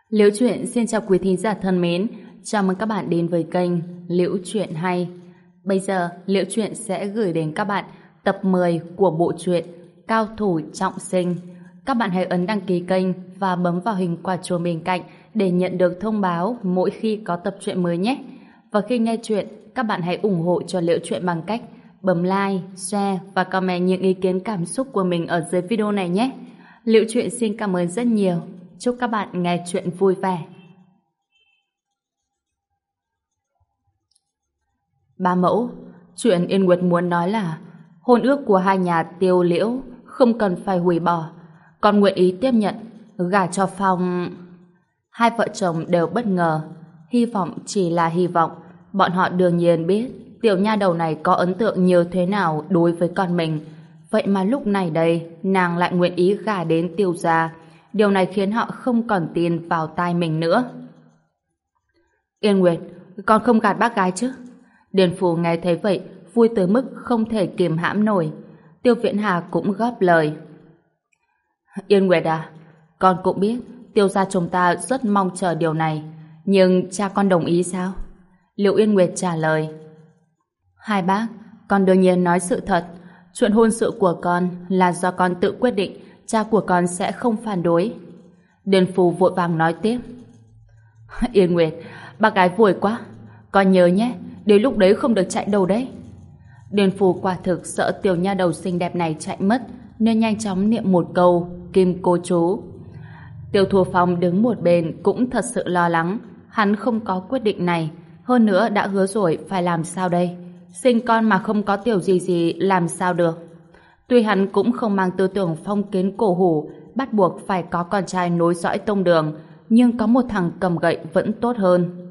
Liễu Chuyện xin chào quý thính giả thân mến, chào mừng các bạn đến với kênh Liễu Chuyện Hay. Bây giờ, Liễu Chuyện sẽ gửi đến các bạn tập 10 của bộ truyện Cao Thủ Trọng Sinh. Các bạn hãy ấn đăng ký kênh và bấm vào hình quả chuông bên cạnh để nhận được thông báo mỗi khi có tập truyện mới nhé. Và khi nghe chuyện, các bạn hãy ủng hộ cho Liễu Chuyện bằng cách bấm like, share và comment những ý kiến cảm xúc của mình ở dưới video này nhé. Liễu Chuyện xin cảm ơn rất nhiều. Chúc các bạn nghe chuyện vui vẻ. Ba mẫu, chuyện Yên Nguyệt muốn nói là hôn ước của hai nhà Tiêu Liễu không cần phải hủy bỏ, còn nguyện ý tiếp nhận gả cho Phong. Hai vợ chồng đều bất ngờ, hy vọng chỉ là hy vọng. Bọn họ đương nhiên biết tiểu nha đầu này có ấn tượng như thế nào đối với con mình. Vậy mà lúc này đây, nàng lại nguyện ý gả đến Tiêu gia. Điều này khiến họ không còn tin vào tai mình nữa. Yên Nguyệt, con không gạt bác gái chứ? Điền Phù nghe thấy vậy, vui tới mức không thể kiềm hãm nổi. Tiêu Viễn Hà cũng góp lời. Yên Nguyệt à, con cũng biết Tiêu gia chúng ta rất mong chờ điều này, nhưng cha con đồng ý sao? Liệu Yên Nguyệt trả lời. Hai bác, con đương nhiên nói sự thật. Chuyện hôn sự của con là do con tự quyết định, cha của con sẽ không phản đối. Điền Phù vội vàng nói tiếp. Yên Nguyệt, bác gái vui quá. Con nhớ nhé, đến lúc đấy không được chạy đâu đấy. Điền Phù quả thực sợ tiểu nha đầu xinh đẹp này chạy mất, nên nhanh chóng niệm một câu kim cô chú. Tiêu Thu Phong đứng một bên cũng thật sự lo lắng. Hắn không có quyết định này, hơn nữa đã hứa rồi, phải làm sao đây? Sinh con mà không có tiểu gì gì làm sao được? Tuy hắn cũng không mang tư tưởng phong kiến cổ hủ, bắt buộc phải có con trai nối dõi tông đường, nhưng có một thằng cầm gậy vẫn tốt hơn.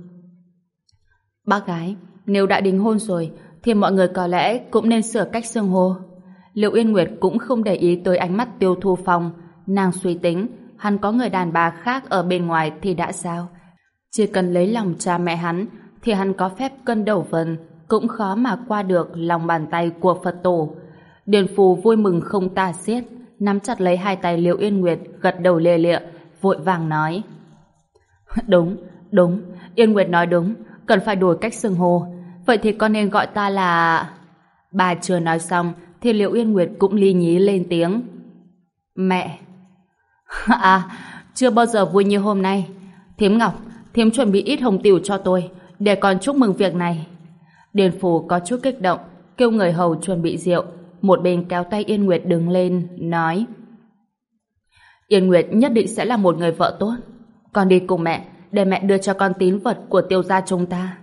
Bác gái, nếu đã đính hôn rồi, thì mọi người có lẽ cũng nên sửa cách xưng hô. Liệu Yên Nguyệt cũng không để ý tới ánh mắt Tiêu Thu Phong. Nàng suy tính, hắn có người đàn bà khác ở bên ngoài thì đã sao? Chỉ cần lấy lòng cha mẹ hắn, thì hắn có phép cân đầu vần, cũng khó mà qua được lòng bàn tay của Phật tổ. Điền Phù vui mừng không tả xiết, nắm chặt lấy hai tay Liễu Yên Nguyệt, gật đầu lìa lịa, vội vàng nói. Đúng, Yên Nguyệt nói đúng, cần phải đổi cách xưng hô. Vậy thì con nên gọi ta là... Bà chưa nói xong, thì Liễu Yên Nguyệt cũng li nhí lên tiếng. Mẹ. À, chưa bao giờ vui như hôm nay. Thím Ngọc, thím chuẩn bị ít hồng tiểu cho tôi, để con chúc mừng việc này. Điền Phù có chút kích động, kêu người hầu chuẩn bị rượu. Một bên kéo tay Yên Nguyệt đứng lên, nói. Yên Nguyệt nhất định sẽ là một người vợ tốt. Con đi cùng mẹ, để mẹ đưa cho con tín vật của Tiêu gia chúng ta.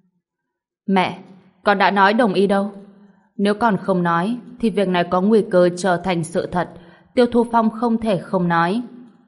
Mẹ, con đã nói đồng ý đâu. Nếu con không nói, thì việc này có nguy cơ trở thành sự thật. Tiêu Thu Phong không thể không nói.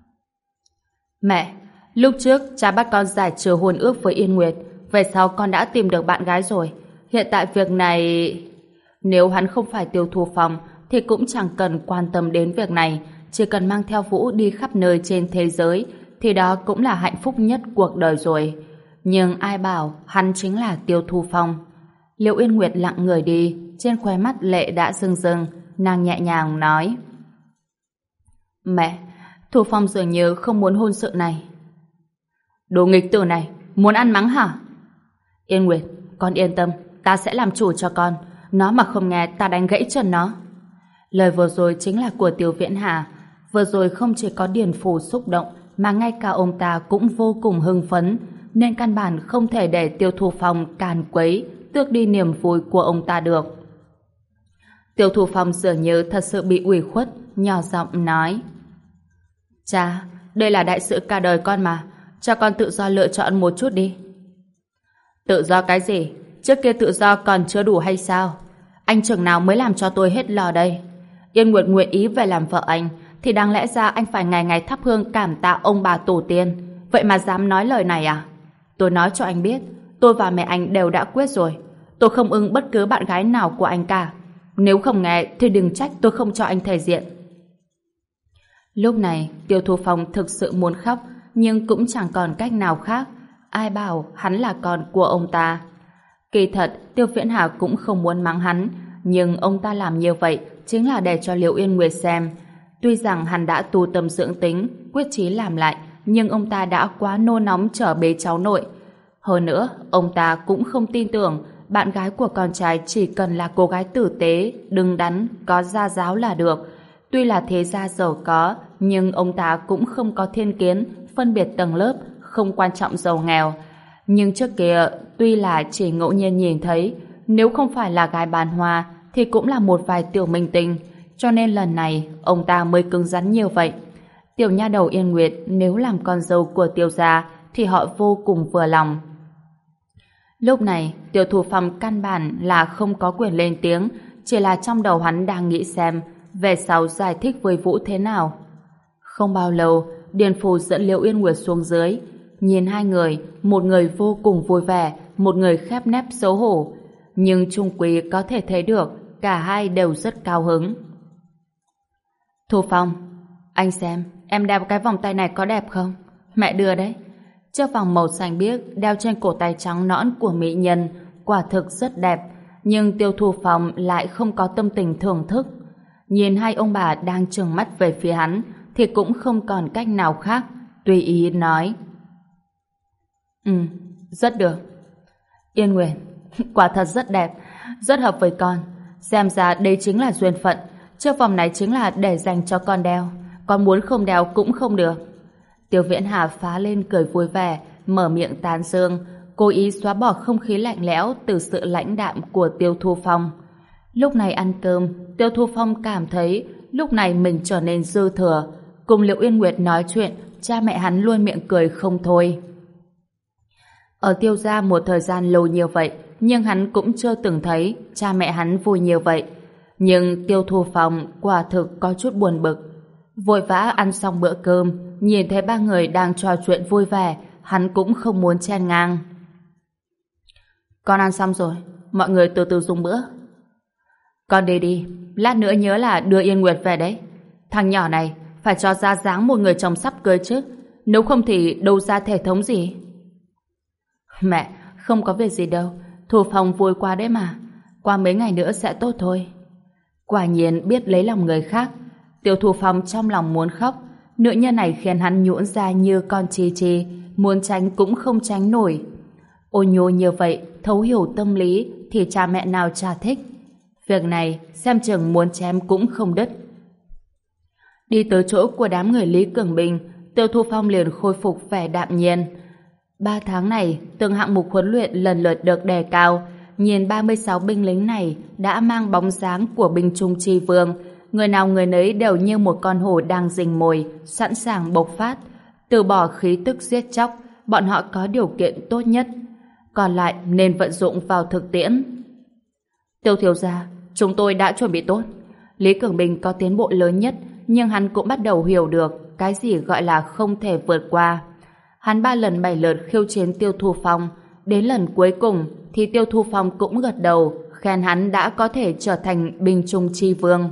Mẹ, lúc trước cha bắt con giải trừ hôn ước với Yên Nguyệt, về sau con đã tìm được bạn gái rồi. Hiện tại việc này... Nếu hắn không phải Tiêu Thu Phong thì cũng chẳng cần quan tâm đến việc này, chỉ cần mang theo Vũ đi khắp nơi trên thế giới thì đó cũng là hạnh phúc nhất cuộc đời rồi. Nhưng ai bảo hắn chính là Tiêu Thu Phong? Liễu Yên Nguyệt lặng người đi, trên khóe mắt lệ đã rưng rưng, nàng nhẹ nhàng nói. Mẹ, Thu Phong dường như không muốn hôn sự này. Đồ nghịch tử này, muốn ăn mắng hả? Yên Nguyệt, con yên tâm, ta sẽ làm chủ cho con. Nó mà không nghe, ta đánh gãy chân nó. Lời vừa rồi chính là của Tiêu Viễn Hà. Vừa rồi không chỉ có Điền Phù xúc động, mà ngay cả ông ta cũng vô cùng hưng phấn, nên căn bản không thể để Tiêu Thu Phong càn quấy, tước đi niềm vui của ông ta được. Tiêu Thu Phong dường như thật sự bị ủy khuất, nhỏ giọng nói. Cha, đây là đại sự cả đời con mà, cho con tự do lựa chọn một chút đi. Tự do cái gì? Trước kia tự do còn chưa đủ hay sao? Anh chừng nào mới làm cho tôi hết lò đây? Yên Nguyệt nguyện ý về làm vợ anh, thì đáng lẽ ra anh phải ngày ngày thắp hương cảm tạ ông bà tổ tiên. Vậy mà dám nói lời này à? Tôi nói cho anh biết, tôi và mẹ anh đều đã quyết rồi. Tôi không ưng bất cứ bạn gái nào của anh cả. Nếu không nghe thì đừng trách tôi không cho anh thể diện. Lúc này Tiêu Thu Phong thực sự muốn khóc, nhưng cũng chẳng còn cách nào khác. Ai bảo hắn là con của ông ta? Kỳ thật Tiêu Viễn Hà cũng không muốn mắng hắn, nhưng ông ta làm như vậy chính là để cho Liễu Yên Nguyệt xem. Tuy rằng hắn đã tu tâm dưỡng tính, quyết chí làm lại, nhưng ông ta đã quá nôn nóng chở bế cháu nội. Hơn nữa, ông ta cũng không tin tưởng bạn gái của con trai chỉ cần là cô gái tử tế, đứng đắn, có gia giáo là được. Tuy là thế gia giàu có, nhưng ông ta cũng không có thiên kiến, phân biệt tầng lớp, không quan trọng giàu nghèo. Nhưng trước kia, tuy là chỉ ngẫu nhiên nhìn thấy, nếu không phải là gái bán hoa, thì cũng là một vài tiểu minh tinh, cho nên lần này ông ta mới cứng rắn như vậy. Tiểu nha đầu Yên Nguyệt nếu làm con dâu của Tiêu gia thì họ vô cùng vừa lòng. Lúc này, Tiêu Thu Phong căn bản là không có quyền lên tiếng, chỉ là trong đầu hắn đang nghĩ xem về sau giải thích với Vũ thế nào. Không bao lâu, Điền Phủ dẫn Liễu Yên Nguyệt xuống dưới. Nhìn hai người, một người vô cùng vui vẻ, một người khép nép xấu hổ. Nhưng chung quy có thể thấy được cả hai đều rất cao hứng. Thu Phong, anh xem, em đeo cái vòng tay này có đẹp không? Mẹ đưa đấy. Chiếc vòng màu xanh biếc đeo trên cổ tay trắng nõn của mỹ nhân quả thực rất đẹp, nhưng Tiêu Thu Phong lại không có tâm tình thưởng thức. Nhìn hai ông bà đang trừng mắt về phía hắn thì cũng không còn cách nào khác, tùy ý nói. Rất được. Yên Nguyệt, quả thật rất đẹp, rất hợp với con. Xem ra đây chính là duyên phận. Chiếc vòng này chính là để dành cho con đeo. Con muốn không đeo cũng không được. Tiêu Viễn Hà phá lên cười vui vẻ, mở miệng tán dương, cố ý xóa bỏ không khí lạnh lẽo từ sự lãnh đạm của Tiêu Thu Phong. Lúc này ăn cơm, Tiêu Thu Phong cảm thấy lúc này mình trở nên dư thừa. Cùng Liễu Yên Nguyệt nói chuyện, cha mẹ hắn luôn miệng cười không thôi. Ở Tiêu gia một thời gian lâu như vậy, nhưng hắn cũng chưa từng thấy cha mẹ hắn vui như vậy. Nhưng Tiêu Thu Phong quả thực có chút buồn bực. Vội vã ăn xong bữa cơm, nhìn thấy ba người đang trò chuyện vui vẻ, hắn cũng không muốn chen ngang. Con ăn xong rồi, mọi người từ từ dùng bữa. Con đi đi, lát nữa nhớ là đưa Yên Nguyệt về đấy. Thằng nhỏ này phải cho ra dáng một người chồng sắp cưới chứ, nếu không thì đâu ra thể thống gì. Mẹ, không có việc gì đâu, Thu Phong vui quá đấy mà, qua mấy ngày nữa sẽ tốt thôi. Quả nhiên biết lấy lòng người khác. Tiêu Thu Phong trong lòng muốn khóc. Nữ nhân này khiến hắn nhũn ra như con chi chi, muốn tránh cũng không tránh nổi. Ôi nhô như vậy, thấu hiểu tâm lý thì cha mẹ nào chả thích. Việc này xem chừng muốn chém cũng không đứt. Đi tới chỗ của đám người Lý Cường Bình, Tiêu Thu Phong liền khôi phục vẻ đạm nhiên. 3 tháng này, từng hạng mục huấn luyện lần lượt được đề cao. Nhìn 36 binh lính này đã mang bóng dáng của binh Trung Chi Vương. Người nào người nấy đều như một con hổ đang rình mồi, sẵn sàng bộc phát. Từ bỏ khí tức giết chóc, bọn họ có điều kiện tốt nhất. Còn lại nên vận dụng vào thực tiễn. Tiêu thiếu gia, chúng tôi đã chuẩn bị tốt. Lý Cường Bình có tiến bộ lớn nhất, nhưng hắn cũng bắt đầu hiểu được cái gì gọi là không thể vượt qua. Hắn 3 lần 7 lượt khiêu chiến Tiêu Thu Phong, đến lần cuối cùng thì Tiêu Thu Phong cũng gật đầu, khen hắn đã có thể trở thành binh Trung Chi Vương.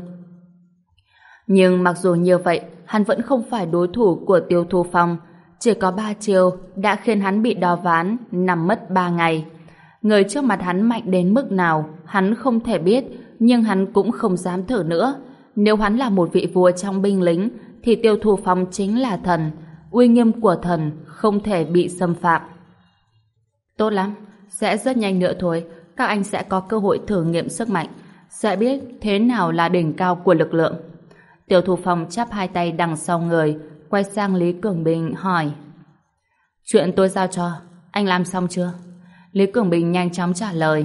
Nhưng mặc dù như vậy, hắn vẫn không phải đối thủ của Tiêu Thu Phong. Chỉ có 3 chiêu đã khiến hắn bị đo ván, nằm mất 3 ngày. Người trước mặt hắn mạnh đến mức nào, hắn không thể biết, nhưng hắn cũng không dám thử nữa. Nếu hắn là một vị vua trong binh lính, thì Tiêu Thu Phong chính là thần. Uy nghiêm của thần không thể bị xâm phạm. Tốt lắm, sẽ rất nhanh nữa thôi, các anh sẽ có cơ hội thử nghiệm sức mạnh, sẽ biết thế nào là đỉnh cao của lực lượng. Tiêu Thu Phong chắp hai tay đằng sau người, quay sang Lý Cường Bình hỏi: Chuyện tôi giao cho, anh làm xong chưa? Lý Cường Bình nhanh chóng trả lời: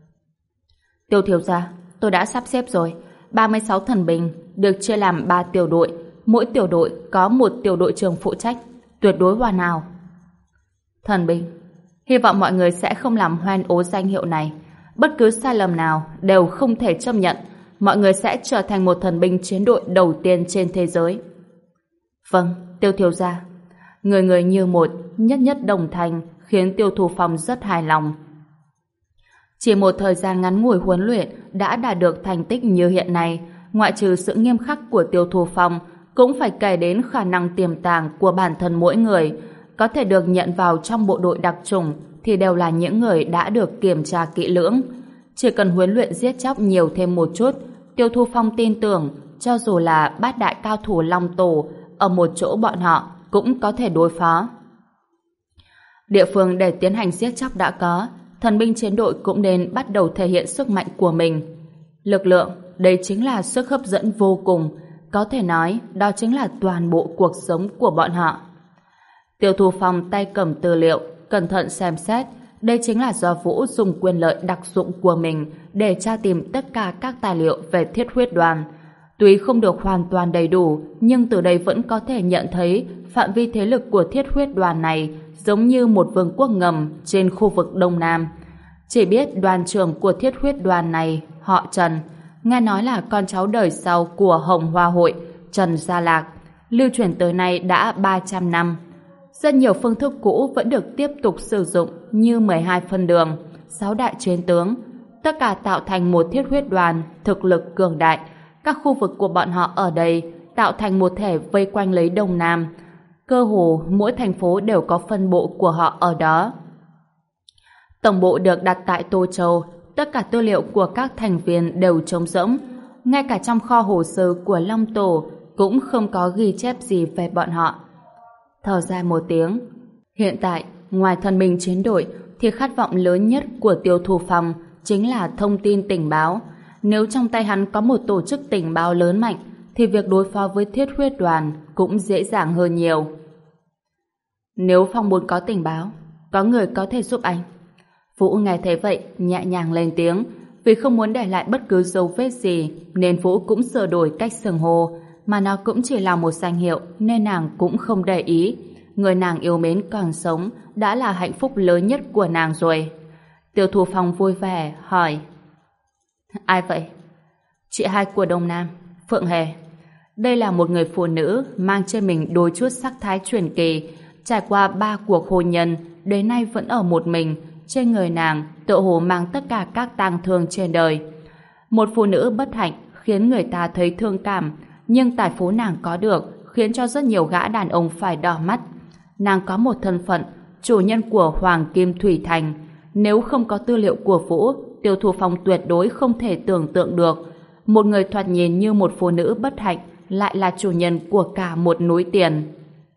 Tiêu thiếu gia, tôi đã sắp xếp rồi. 36 thần binh được chia làm 3 tiểu đội, mỗi tiểu đội có một tiểu đội trưởng phụ trách, tuyệt đối hoàn hảo. Thần binh, hy vọng mọi người sẽ không làm hoen ố danh hiệu này. Bất cứ sai lầm nào đều không thể chấp nhận. Mọi người sẽ trở thành một thần binh chiến đội đầu tiên trên thế giới. Vâng, Tiêu thiếu gia. Người người như một, nhất nhất đồng thanh, khiến Tiêu Thu Phong rất hài lòng. Chỉ một thời gian ngắn ngủi huấn luyện đã đạt được thành tích như hiện nay, ngoại trừ sự nghiêm khắc của Tiêu Thu Phong, cũng phải kể đến khả năng tiềm tàng của bản thân mỗi người. Có thể được nhận vào trong bộ đội đặc chủng thì đều là những người đã được kiểm tra kỹ lưỡng. Chỉ cần huấn luyện giết chóc nhiều thêm một chút, Tiêu Thu Phong tin tưởng cho dù là 8 đại cao thủ Long Tổ ở một chỗ bọn họ cũng có thể đối phó. Địa phương để tiến hành giết chóc đã có, thần binh chiến đội cũng nên bắt đầu thể hiện sức mạnh của mình. Lực lượng, đây chính là sức hấp dẫn vô cùng, có thể nói đó chính là toàn bộ cuộc sống của bọn họ. Tiêu Thu Phong tay cầm tư liệu, cẩn thận xem xét, đây chính là do Vũ dùng quyền lợi đặc dụng của mình để tra tìm tất cả các tài liệu về Thiết Huyết Đoàn. Tuy không được hoàn toàn đầy đủ, nhưng từ đây vẫn có thể nhận thấy phạm vi thế lực của Thiết Huyết Đoàn này giống như một vương quốc ngầm trên khu vực Đông Nam. Chỉ biết đoàn trưởng của Thiết Huyết Đoàn này họ Trần, nghe nói là con cháu đời sau của Hồng Hoa Hội, Trần Gia Lạc, lưu truyền tới nay đã 300 năm. Rất nhiều phương thức cũ vẫn được tiếp tục sử dụng như 12 phân đường, 6 đại chiến tướng, tất cả tạo thành một Thiết Huyết Đoàn thực lực cường đại. Các khu vực của bọn họ ở đây tạo thành một thể vây quanh lấy Đông Nam. Cơ hồ mỗi thành phố đều có phân bộ của họ ở đó. Tổng bộ được đặt tại Tô Châu, tất cả tư liệu của các thành viên đều trống rỗng. Ngay cả trong kho hồ sơ của Long Tổ cũng không có ghi chép gì về bọn họ. Thở dài một tiếng. Hiện tại, ngoài thần binh chiến đội thì khát vọng lớn nhất của Tiêu Thu Phong chính là thông tin tình báo. Nếu trong tay hắn có một tổ chức tình báo lớn mạnh thì việc đối phó với Thiết Huyết Đoàn cũng dễ dàng hơn nhiều. Nếu Phong muốn có tình báo, có người có thể giúp anh. Vũ nghe thấy vậy, nhẹ nhàng lên tiếng. Vì không muốn để lại bất cứ dấu vết gì nên Vũ cũng sửa đổi cách xưng hô, mà nó cũng chỉ là một danh hiệu nên nàng cũng không để ý. Người nàng yêu mến còn sống đã là hạnh phúc lớn nhất của nàng rồi. Tiêu Thu Phong vui vẻ hỏi: Ai vậy? Chị hai của Đông Nam, Phượng Hề. Đây là một người phụ nữ mang trên mình đôi chút sắc thái truyền kỳ, trải qua 3 cuộc hôn nhân, đến nay vẫn ở một mình. Trên người nàng tựa hồ mang tất cả các tang thương trên đời. Một phụ nữ bất hạnh khiến người ta thấy thương cảm, nhưng tài phú nàng có được khiến cho rất nhiều gã đàn ông phải đỏ mắt. Nàng có một thân phận chủ nhân của Hoàng Kim Thủy Thành. Nếu không có tư liệu của Vũ, Tiêu Thu Phong tuyệt đối không thể tưởng tượng được một người thoạt nhìn như một phụ nữ bất hạnh lại là chủ nhân của cả một núi tiền.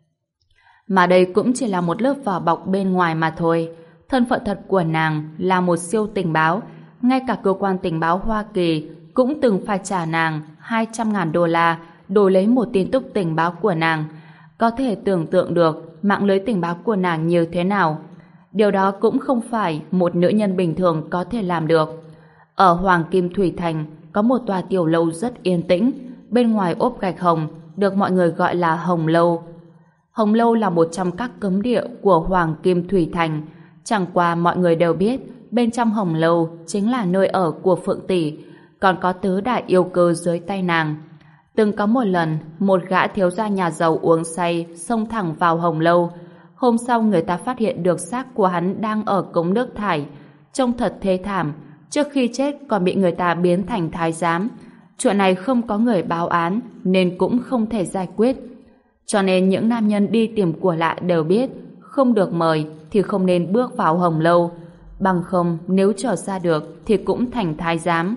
Mà đây cũng chỉ là một lớp vỏ bọc bên ngoài mà thôi. Thân phận thật của nàng là một siêu tình báo. Ngay cả cơ quan tình báo Hoa Kỳ cũng từng phải trả nàng 200.000 đô la đổi lấy một tin tức tình báo của nàng. Có thể tưởng tượng được mạng lưới tình báo của nàng như thế nào. Điều đó cũng không phải một nữ nhân bình thường có thể làm được. Ở Hoàng Kim Thủy Thành có một tòa tiểu lâu rất yên tĩnh, bên ngoài ốp gạch hồng, được mọi người gọi là Hồng Lâu. Hồng Lâu là một trong các cấm địa của Hoàng Kim Thủy Thành. Chẳng qua mọi người đều biết bên trong Hồng Lâu chính là nơi ở của Phượng Tỷ, còn có tứ đại yêu cơ dưới tay nàng. Từng có một lần, một gã thiếu gia nhà giàu uống say xông thẳng vào Hồng Lâu. Hôm sau người ta phát hiện được xác của hắn đang ở cống nước thải, trông thật thê thảm. Trước khi chết còn bị người ta biến thành thái giám. Chuyện này không có người báo án nên cũng không thể giải quyết. Cho nên những nam nhân đi tìm của lạ đều biết không được mời thì không nên bước vào Hồng Lâu, bằng không nếu trở ra được thì cũng thành thái giám.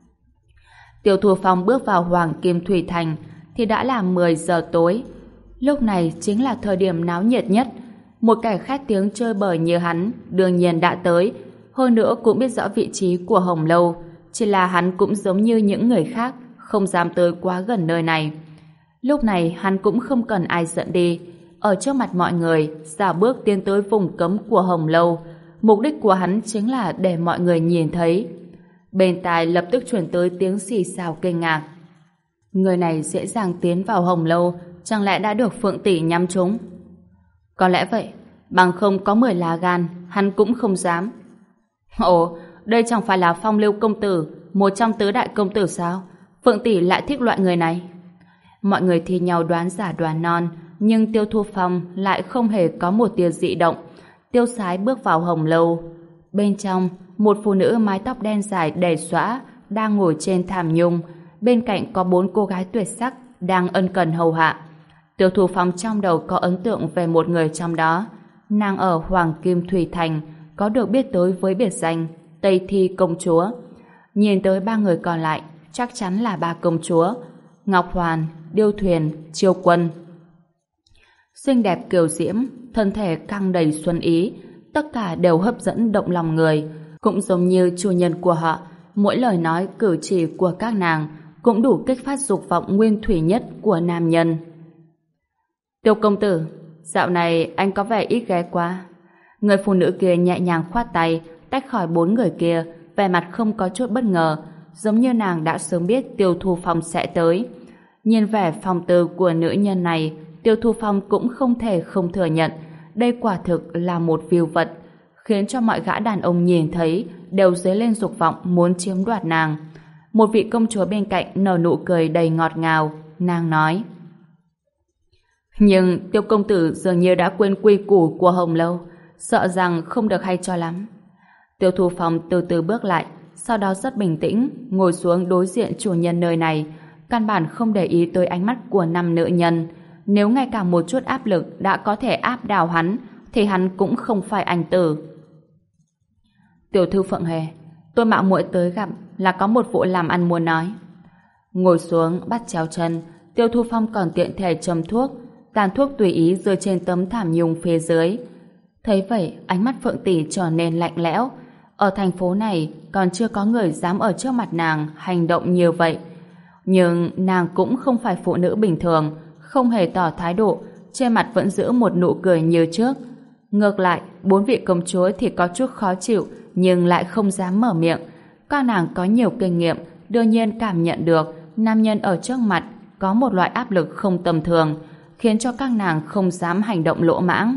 Tiêu Thu Phong bước vào Hoàng Kim Thủy Thành thì đã là 10 giờ tối. Lúc này chính là thời điểm náo nhiệt nhất. Một kẻ khét tiếng chơi bời như hắn đương nhiên đã tới, hơn nữa cũng biết rõ vị trí của Hồng Lâu, chỉ là hắn cũng giống như những người khác không dám tới quá gần nơi này. Lúc này hắn cũng không cần ai dẫn đi, ở trước mặt mọi người dạo bước tiến tới vùng cấm của Hồng Lâu. Mục đích của hắn chính là để mọi người nhìn thấy. Bên tai lập tức chuyển tới tiếng xì xào kinh ngạc. Người này dễ dàng tiến vào Hồng Lâu, chẳng lẽ đã được Phượng Tỷ nhắm trúng? Có lẽ vậy, bằng không có 10 lá gan hắn cũng không dám. Ồ, đây chẳng phải là Phong Lưu công tử, một trong tứ đại công tử sao? Phượng Tỷ lại thích loại người này. Mọi người thi nhau đoán giả đoán non, nhưng Tiêu Thu Phong lại không hề có một tia dị động. Tiêu sái bước vào Hồng Lâu. Bên trong, một phụ nữ mái tóc đen dài đầy xõa đang ngồi trên thảm nhung. Bên cạnh có 4 cô gái tuyệt sắc đang ân cần hầu hạ. Tiêu Thu Phong trong đầu có ấn tượng về một người trong đó. Nàng ở Hoàng Kim Thủy Thành có được biết tới với biệt danh Tây Thi công chúa. Nhìn tới 3 người còn lại chắc chắn là 3 công chúa: Ngọc Hoàn, Điêu Thuyền, Chiêu Quân. Xinh đẹp kiều diễm, thân thể căng đầy xuân ý, tất cả đều hấp dẫn động lòng người. Cũng giống như chủ nhân của họ, mỗi lời nói cử chỉ của các nàng cũng đủ kích phát dục vọng nguyên thủy nhất của nam nhân. Tiêu công tử, dạo này anh có vẻ ít ghé qua. Người phụ nữ kia nhẹ nhàng khoát tay, tách khỏi bốn người kia, vẻ mặt không có chút bất ngờ, giống như nàng đã sớm biết Tiêu Thu Phong sẽ tới. Nhìn vẻ phong tư của nữ nhân này, Tiêu Thu Phong cũng không thể không thừa nhận đây quả thực là một viu vật, khiến cho mọi gã đàn ông nhìn thấy đều dấy lên dục vọng muốn chiếm đoạt nàng. Một vị công chúa bên cạnh nở nụ cười đầy ngọt ngào, nàng nói: nhưng Tiêu công tử dường như đã quên quy củ của Hồng Lâu, sợ rằng không được hay cho lắm. Tiêu Thu Phong từ từ bước lại, sau đó rất bình tĩnh ngồi xuống đối diện chủ nhân nơi này, căn bản không để ý tới ánh mắt của năm nữ nhân. Nếu ngay cả một chút áp lực đã có thể áp đảo hắn, thì hắn cũng không phải anh tử. Tiểu thư Phượng Hề, tôi mạo muội tới gặp là có một vụ làm ăn muốn nói. Ngồi xuống bắt chéo chân, Tiêu Thu Phong còn tiện thể châm thuốc, tàn thuốc tùy ý rơi trên tấm thảm nhung phía dưới. Thấy vậy, ánh mắt Phượng tỷ trở nên lạnh lẽo. Ở thành phố này còn chưa có người dám ở trước mặt nàng hành động như vậy. Nhưng nàng cũng không phải phụ nữ bình thường, không hề tỏ thái độ, trên mặt vẫn giữ một nụ cười như trước. Ngược lại, bốn vị công chúa thì có chút khó chịu, nhưng lại không dám mở miệng. Các nàng có nhiều kinh nghiệm, đương nhiên cảm nhận được nam nhân ở trước mặt có một loại áp lực không tầm thường, khiến cho các nàng không dám hành động lỗ mãng.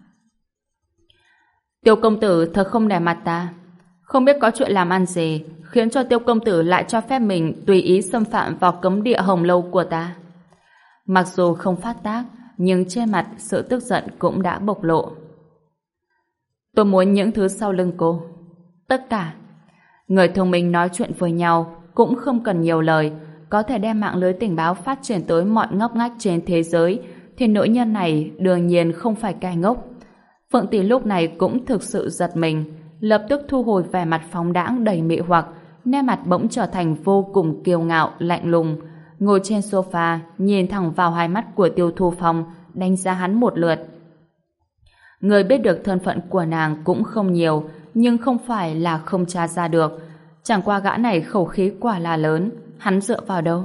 Tiêu công tử thật không nể mặt ta. Không biết có chuyện làm ăn gì khiến cho Tiêu công tử lại cho phép mình tùy ý xâm phạm vào cấm địa Hồng Lâu của ta. Mặc dù không phát tác, nhưng trên mặt sự tức giận cũng đã bộc lộ. Tôi muốn những thứ sau lưng cô. Tất cả. Người thông minh nói chuyện với nhau cũng không cần nhiều lời, có thể đem mạng lưới tình báo phát triển tới mọi ngóc ngách trên thế giới, thì nữ nhân này đương nhiên không phải kẻ ngốc. Phượng tỷ lúc này cũng thực sự giật mình, lập tức thu hồi vẻ mặt phóng đãng đầy mị hoặc, nét mặt bỗng trở thành vô cùng kiêu ngạo, lạnh lùng, ngồi trên sofa, nhìn thẳng vào hai mắt của Tiêu Thu Phong, đánh giá hắn một lượt. Người biết được thân phận của nàng cũng không nhiều, nhưng không phải là không tra ra được. Chẳng qua gã này khẩu khí quả là lớn, hắn dựa vào đâu?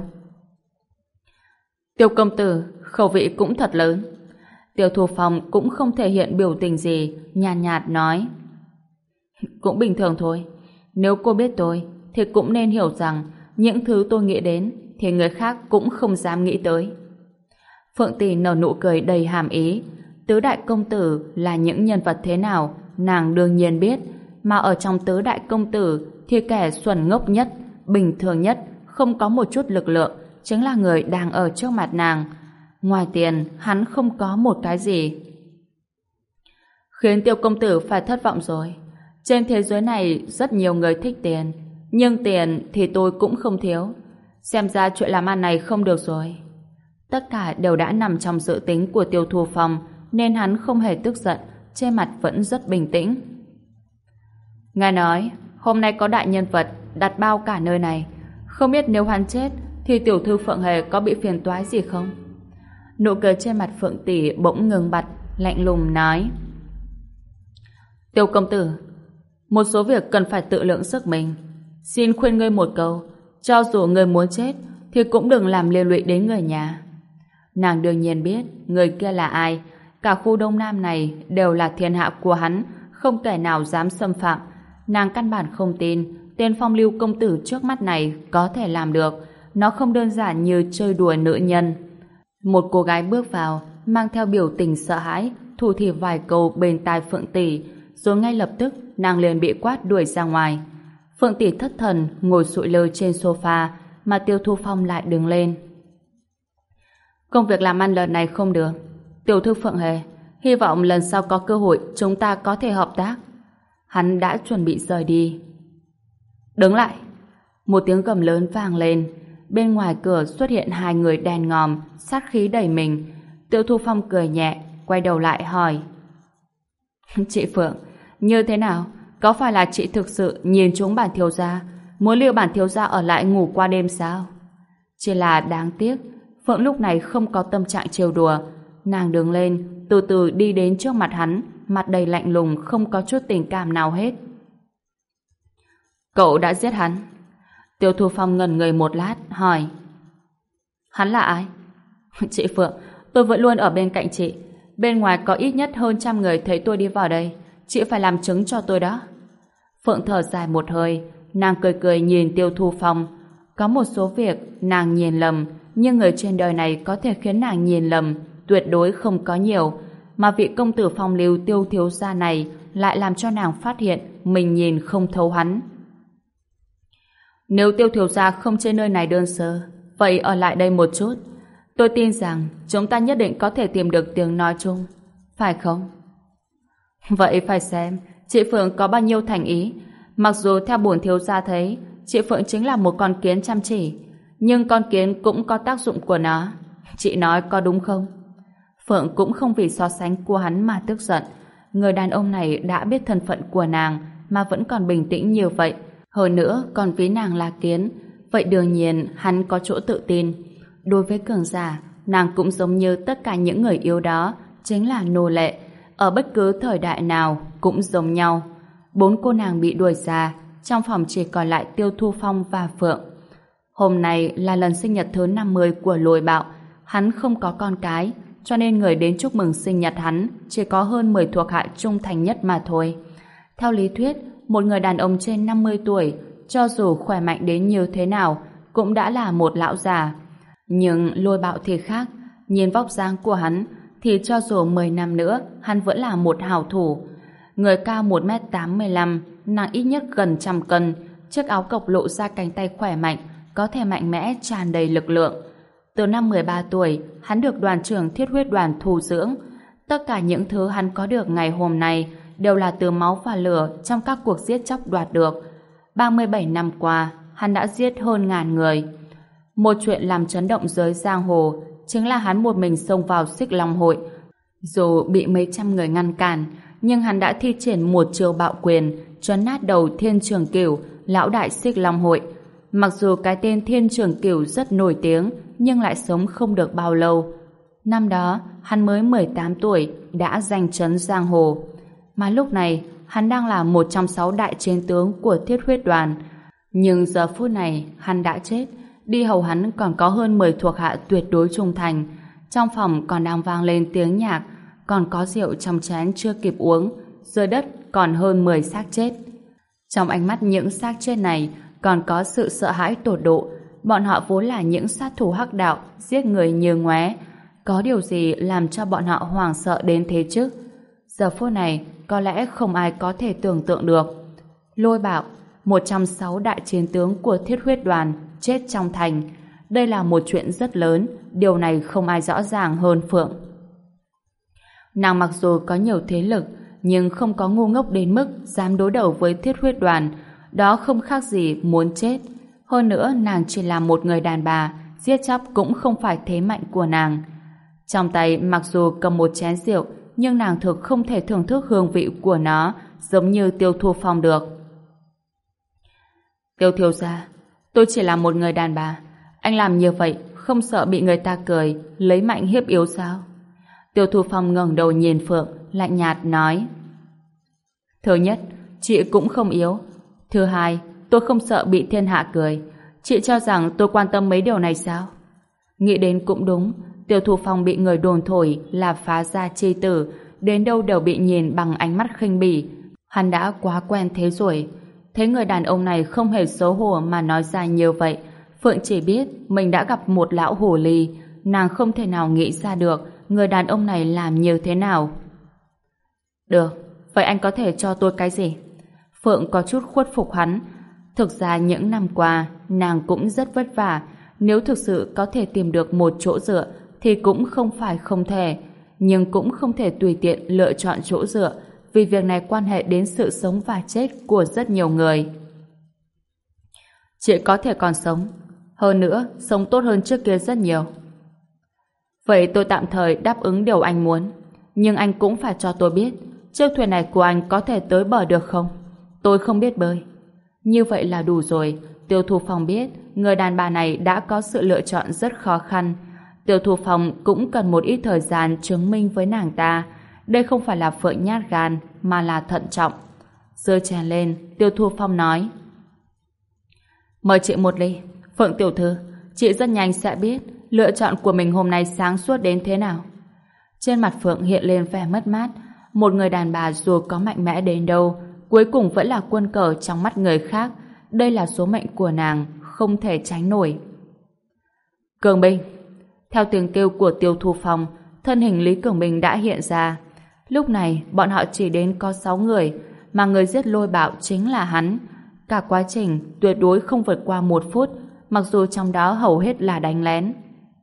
Tiêu công tử, khẩu vị cũng thật lớn. Tiêu Thu Phong cũng không thể hiện biểu tình gì, nhàn nhạt nói: cũng bình thường thôi. Nếu cô biết tôi, thì cũng nên hiểu rằng những thứ tôi nghĩ đến thì người khác cũng không dám nghĩ tới. Phượng tỷ nở nụ cười đầy hàm ý. Tứ đại công tử là những nhân vật thế nào, nàng đương nhiên biết, mà ở trong tứ đại công tử thì kẻ xuẩn ngốc nhất, bình thường nhất, không có một chút lực lượng, chính là người đang ở trước mặt nàng. Ngoài tiền, hắn không có một cái gì. Khiến Tiêu công tử phải thất vọng rồi. Trên thế giới này rất nhiều người thích tiền, nhưng tiền thì tôi cũng không thiếu. Xem ra chuyện làm ăn này không được rồi. Tất cả đều đã nằm trong dự tính của Tiêu Thu Phong, nên hắn không hề tức giận, trên mặt vẫn rất bình tĩnh. Ngài nói, hôm nay có đại nhân vật đặt bao cả nơi này. Không biết nếu hắn chết, thì tiểu thư Phượng Hề có bị phiền toái gì không? Nụ cười trên mặt Phượng tỷ bỗng ngừng bặt, lạnh lùng nói: Tiêu công tử, một số việc cần phải tự lượng sức mình. Xin khuyên ngươi một câu, cho dù ngươi muốn chết, thì cũng đừng làm liên lụy đến người nhà. Nàng đương nhiên biết người kia là ai. Cả khu Đông Nam này đều là thiên hạ của hắn, không kẻ nào dám xâm phạm. Nàng căn bản không tin tên phong lưu công tử trước mắt này có thể làm được. Nó không đơn giản như chơi đùa nữ nhân. Một cô gái bước vào, mang theo biểu tình sợ hãi, thủ thỉ vài câu bên tai Phượng tỷ, rồi ngay lập tức nàng liền bị quát đuổi ra ngoài. Phượng tỷ thất thần ngồi sụi lơ trên sofa, mà Tiêu Thu Phong lại đứng lên. Công việc làm ăn lần này không được. Tiểu thư Phượng Hề, hy vọng lần sau có cơ hội chúng ta có thể hợp tác. Hắn đã chuẩn bị rời đi. Đứng lại! Một tiếng gầm lớn vang lên. Bên ngoài cửa xuất hiện hai người đen ngòm, sát khí đầy mình. Tiêu Thu Phong cười nhẹ, quay đầu lại hỏi: Chị Phượng, như thế nào? Có phải là chị thực sự nhìn trúng bản thiếu gia, muốn lưu bản thiếu gia ở lại ngủ qua đêm sao? Chỉ là đáng tiếc, Phượng lúc này không có tâm trạng trêu đùa. Nàng đứng lên, từ từ đi đến trước mặt hắn, mặt đầy lạnh lùng, không có chút tình cảm nào hết. Cậu đã giết hắn? Tiêu Thu Phong ngẩn người một lát, hỏi. Hắn là ai? Chị Phượng, tôi vẫn luôn ở bên cạnh chị. Bên ngoài có ít nhất hơn 100 người thấy tôi đi vào đây. Chị phải làm chứng cho tôi đó. Phượng thở dài một hơi, nàng cười cười nhìn Tiêu Thu Phong. Có một số việc nàng nhìn lầm, nhưng người trên đời này có thể khiến nàng nhìn lầm tuyệt đối không có nhiều, mà vị công tử phong lưu Tiêu thiếu gia này lại làm cho nàng phát hiện mình nhìn không thấu hắn. Nếu Tiêu thiếu gia không trên nơi này đơn sơ, vậy ở lại đây một chút. Tôi tin rằng chúng ta nhất định có thể tìm được tiếng nói chung, phải không? Vậy phải xem chị Phượng có bao nhiêu thành ý. Mặc dù theo bổn thiếu gia thấy chị Phượng chính là một con kiến chăm chỉ, nhưng con kiến cũng có tác dụng của nó. Chị nói có đúng không? Phượng cũng không vì so sánh của hắn mà tức giận. Người đàn ông này đã biết thân phận của nàng mà vẫn còn bình tĩnh như vậy, hơn nữa còn ví nàng là kiến, vậy đương nhiên hắn có chỗ tự tin. Đối với cường giả, nàng cũng giống như tất cả những người yếu đó, chính là nô lệ, ở bất cứ thời đại nào cũng giống nhau. 4 cô nàng bị đuổi ra, trong phòng chỉ còn lại Tiêu Thu Phong và Phượng. Hôm nay là lần sinh nhật thứ 50 của Lôi Bạo, hắn không có con cái, cho nên người đến chúc mừng sinh nhật hắn chỉ có hơn 10 thuộc hạ trung thành nhất mà thôi. Theo lý thuyết, một người đàn ông trên 50 tuổi, cho dù khỏe mạnh đến như thế nào, cũng đã là một lão già. Nhưng Lôi Bạo thì khác, nhìn vóc dáng của hắn, thì cho dù 10 năm nữa, hắn vẫn là một hảo thủ. Người cao 1m85, nặng ít nhất gần 100 cân, chiếc áo cộc lộ ra cánh tay khỏe mạnh, có thể mạnh mẽ tràn đầy lực lượng. Từ năm 13 tuổi, hắn được đoàn trưởng Thiết Huyết Đoàn thu dưỡng. Tất cả những thứ hắn có được ngày hôm nay đều là từ máu và lửa trong các cuộc giết chóc đoạt được. 37 năm qua, hắn đã giết hơn 1000 người. Một chuyện làm chấn động giới giang hồ chính là hắn một mình xông vào Xích Long Hội. Dù bị mấy trăm người ngăn cản, nhưng hắn đã thi triển một chiêu bạo quyền trấn nát đầu Thiên Trường Cửu, lão đại Xích Long Hội. Mặc dù cái tên Thiên Trường Cửu rất nổi tiếng, nhưng lại sống không được bao lâu. Năm đó, hắn mới 18 tuổi, đã giành chấn giang hồ. Mà lúc này, hắn đang là một trong 6 đại chiến tướng của Thiết Huyết Đoàn. Nhưng giờ phút này, hắn đã chết. Đi hầu hắn còn có hơn 10 thuộc hạ tuyệt đối trung thành. Trong phòng còn đang vang lên tiếng nhạc, còn có rượu trong chén chưa kịp uống. Dưới đất còn hơn 10 xác chết. Trong ánh mắt những xác chết này còn có sự sợ hãi tột độ. Bọn họ vốn là những sát thủ hắc đạo, giết người như ngoé. Có điều gì làm cho bọn họ hoảng sợ đến thế chứ? Giờ phút này có lẽ không ai có thể tưởng tượng được. Lôi Bạo, một trong 6 đại chiến tướng của Thiết Huyết Đoàn, chết trong thành. Đây là một chuyện rất lớn, điều này không ai rõ ràng hơn Phượng. Nàng mặc dù có nhiều thế lực, nhưng không có ngu ngốc đến mức dám đối đầu với Thiết Huyết Đoàn. Đó không khác gì muốn chết. Hơn nữa, nàng chỉ là một người đàn bà, giết chóc cũng không phải thế mạnh của nàng. Trong tay mặc dù cầm một chén rượu, nhưng nàng thực không thể thưởng thức hương vị của nó giống như Tiêu Thu Phong được. Tiêu thiếu gia, tôi chỉ là một người đàn bà. Anh làm như vậy không sợ bị người ta cười, lấy mạnh hiếp yếu sao? Tiêu Thu Phong ngẩng đầu nhìn Phượng, lạnh nhạt nói. Thứ nhất, chị cũng không yếu. Thứ hai, tôi không sợ bị thiên hạ cười. Chị cho rằng tôi quan tâm mấy điều này sao? Nghĩ đến cũng đúng. Tiêu Thu Phong bị người đồn thổi là phá gia chi tử, đến đâu đều bị nhìn bằng ánh mắt khinh bỉ. Hắn đã quá quen thế rồi. Thấy người đàn ông này không hề xấu hổ mà nói ra như vậy, Phượng chỉ biết mình đã gặp một lão hồ ly. Nàng không thể nào nghĩ ra được người đàn ông này làm như thế nào. Được, vậy anh có thể cho tôi cái gì? Phượng có chút khuất phục hắn. Thực ra những năm qua, nàng cũng rất vất vả. Nếu thực sự có thể tìm được một chỗ dựa, thì cũng không phải không thể. Nhưng cũng không thể tùy tiện lựa chọn chỗ dựa, vì việc này quan hệ đến sự sống và chết của rất nhiều người. Chị có thể còn sống. Hơn nữa, sống tốt hơn trước kia rất nhiều. Vậy tôi tạm thời đáp ứng điều anh muốn. Nhưng anh cũng phải cho tôi biết, chiếc thuyền này của anh có thể tới bờ được không? Tôi không biết bơi. Như vậy là đủ rồi. Tiêu Thu Phong biết người đàn bà này đã có sự lựa chọn rất khó khăn. Tiêu Thu Phong cũng cần một ít thời gian chứng minh với nàng ta. Đây không phải là Phượng nhát gan, mà là thận trọng. Giơ chén lên, Tiêu Thu Phong nói: mời chị một ly. Phượng tiểu thư, chị rất nhanh sẽ biết lựa chọn của mình hôm nay sáng suốt đến thế nào. Trên mặt Phượng hiện lên vẻ mất mát. Một người đàn bà dù có mạnh mẽ đến đâu, cuối cùng vẫn là quân cờ trong mắt người khác. Đây là số mệnh của nàng, không thể tránh nổi. Cường binh. Theo tiếng kêu của Tiêu Thu Phong, thân hình Lý Cường Bình đã hiện ra. Lúc này, bọn họ chỉ đến có 6 người, mà người giết Lôi Bạo chính là hắn. Cả quá trình tuyệt đối không vượt qua 1 phút, mặc dù trong đó hầu hết là đánh lén.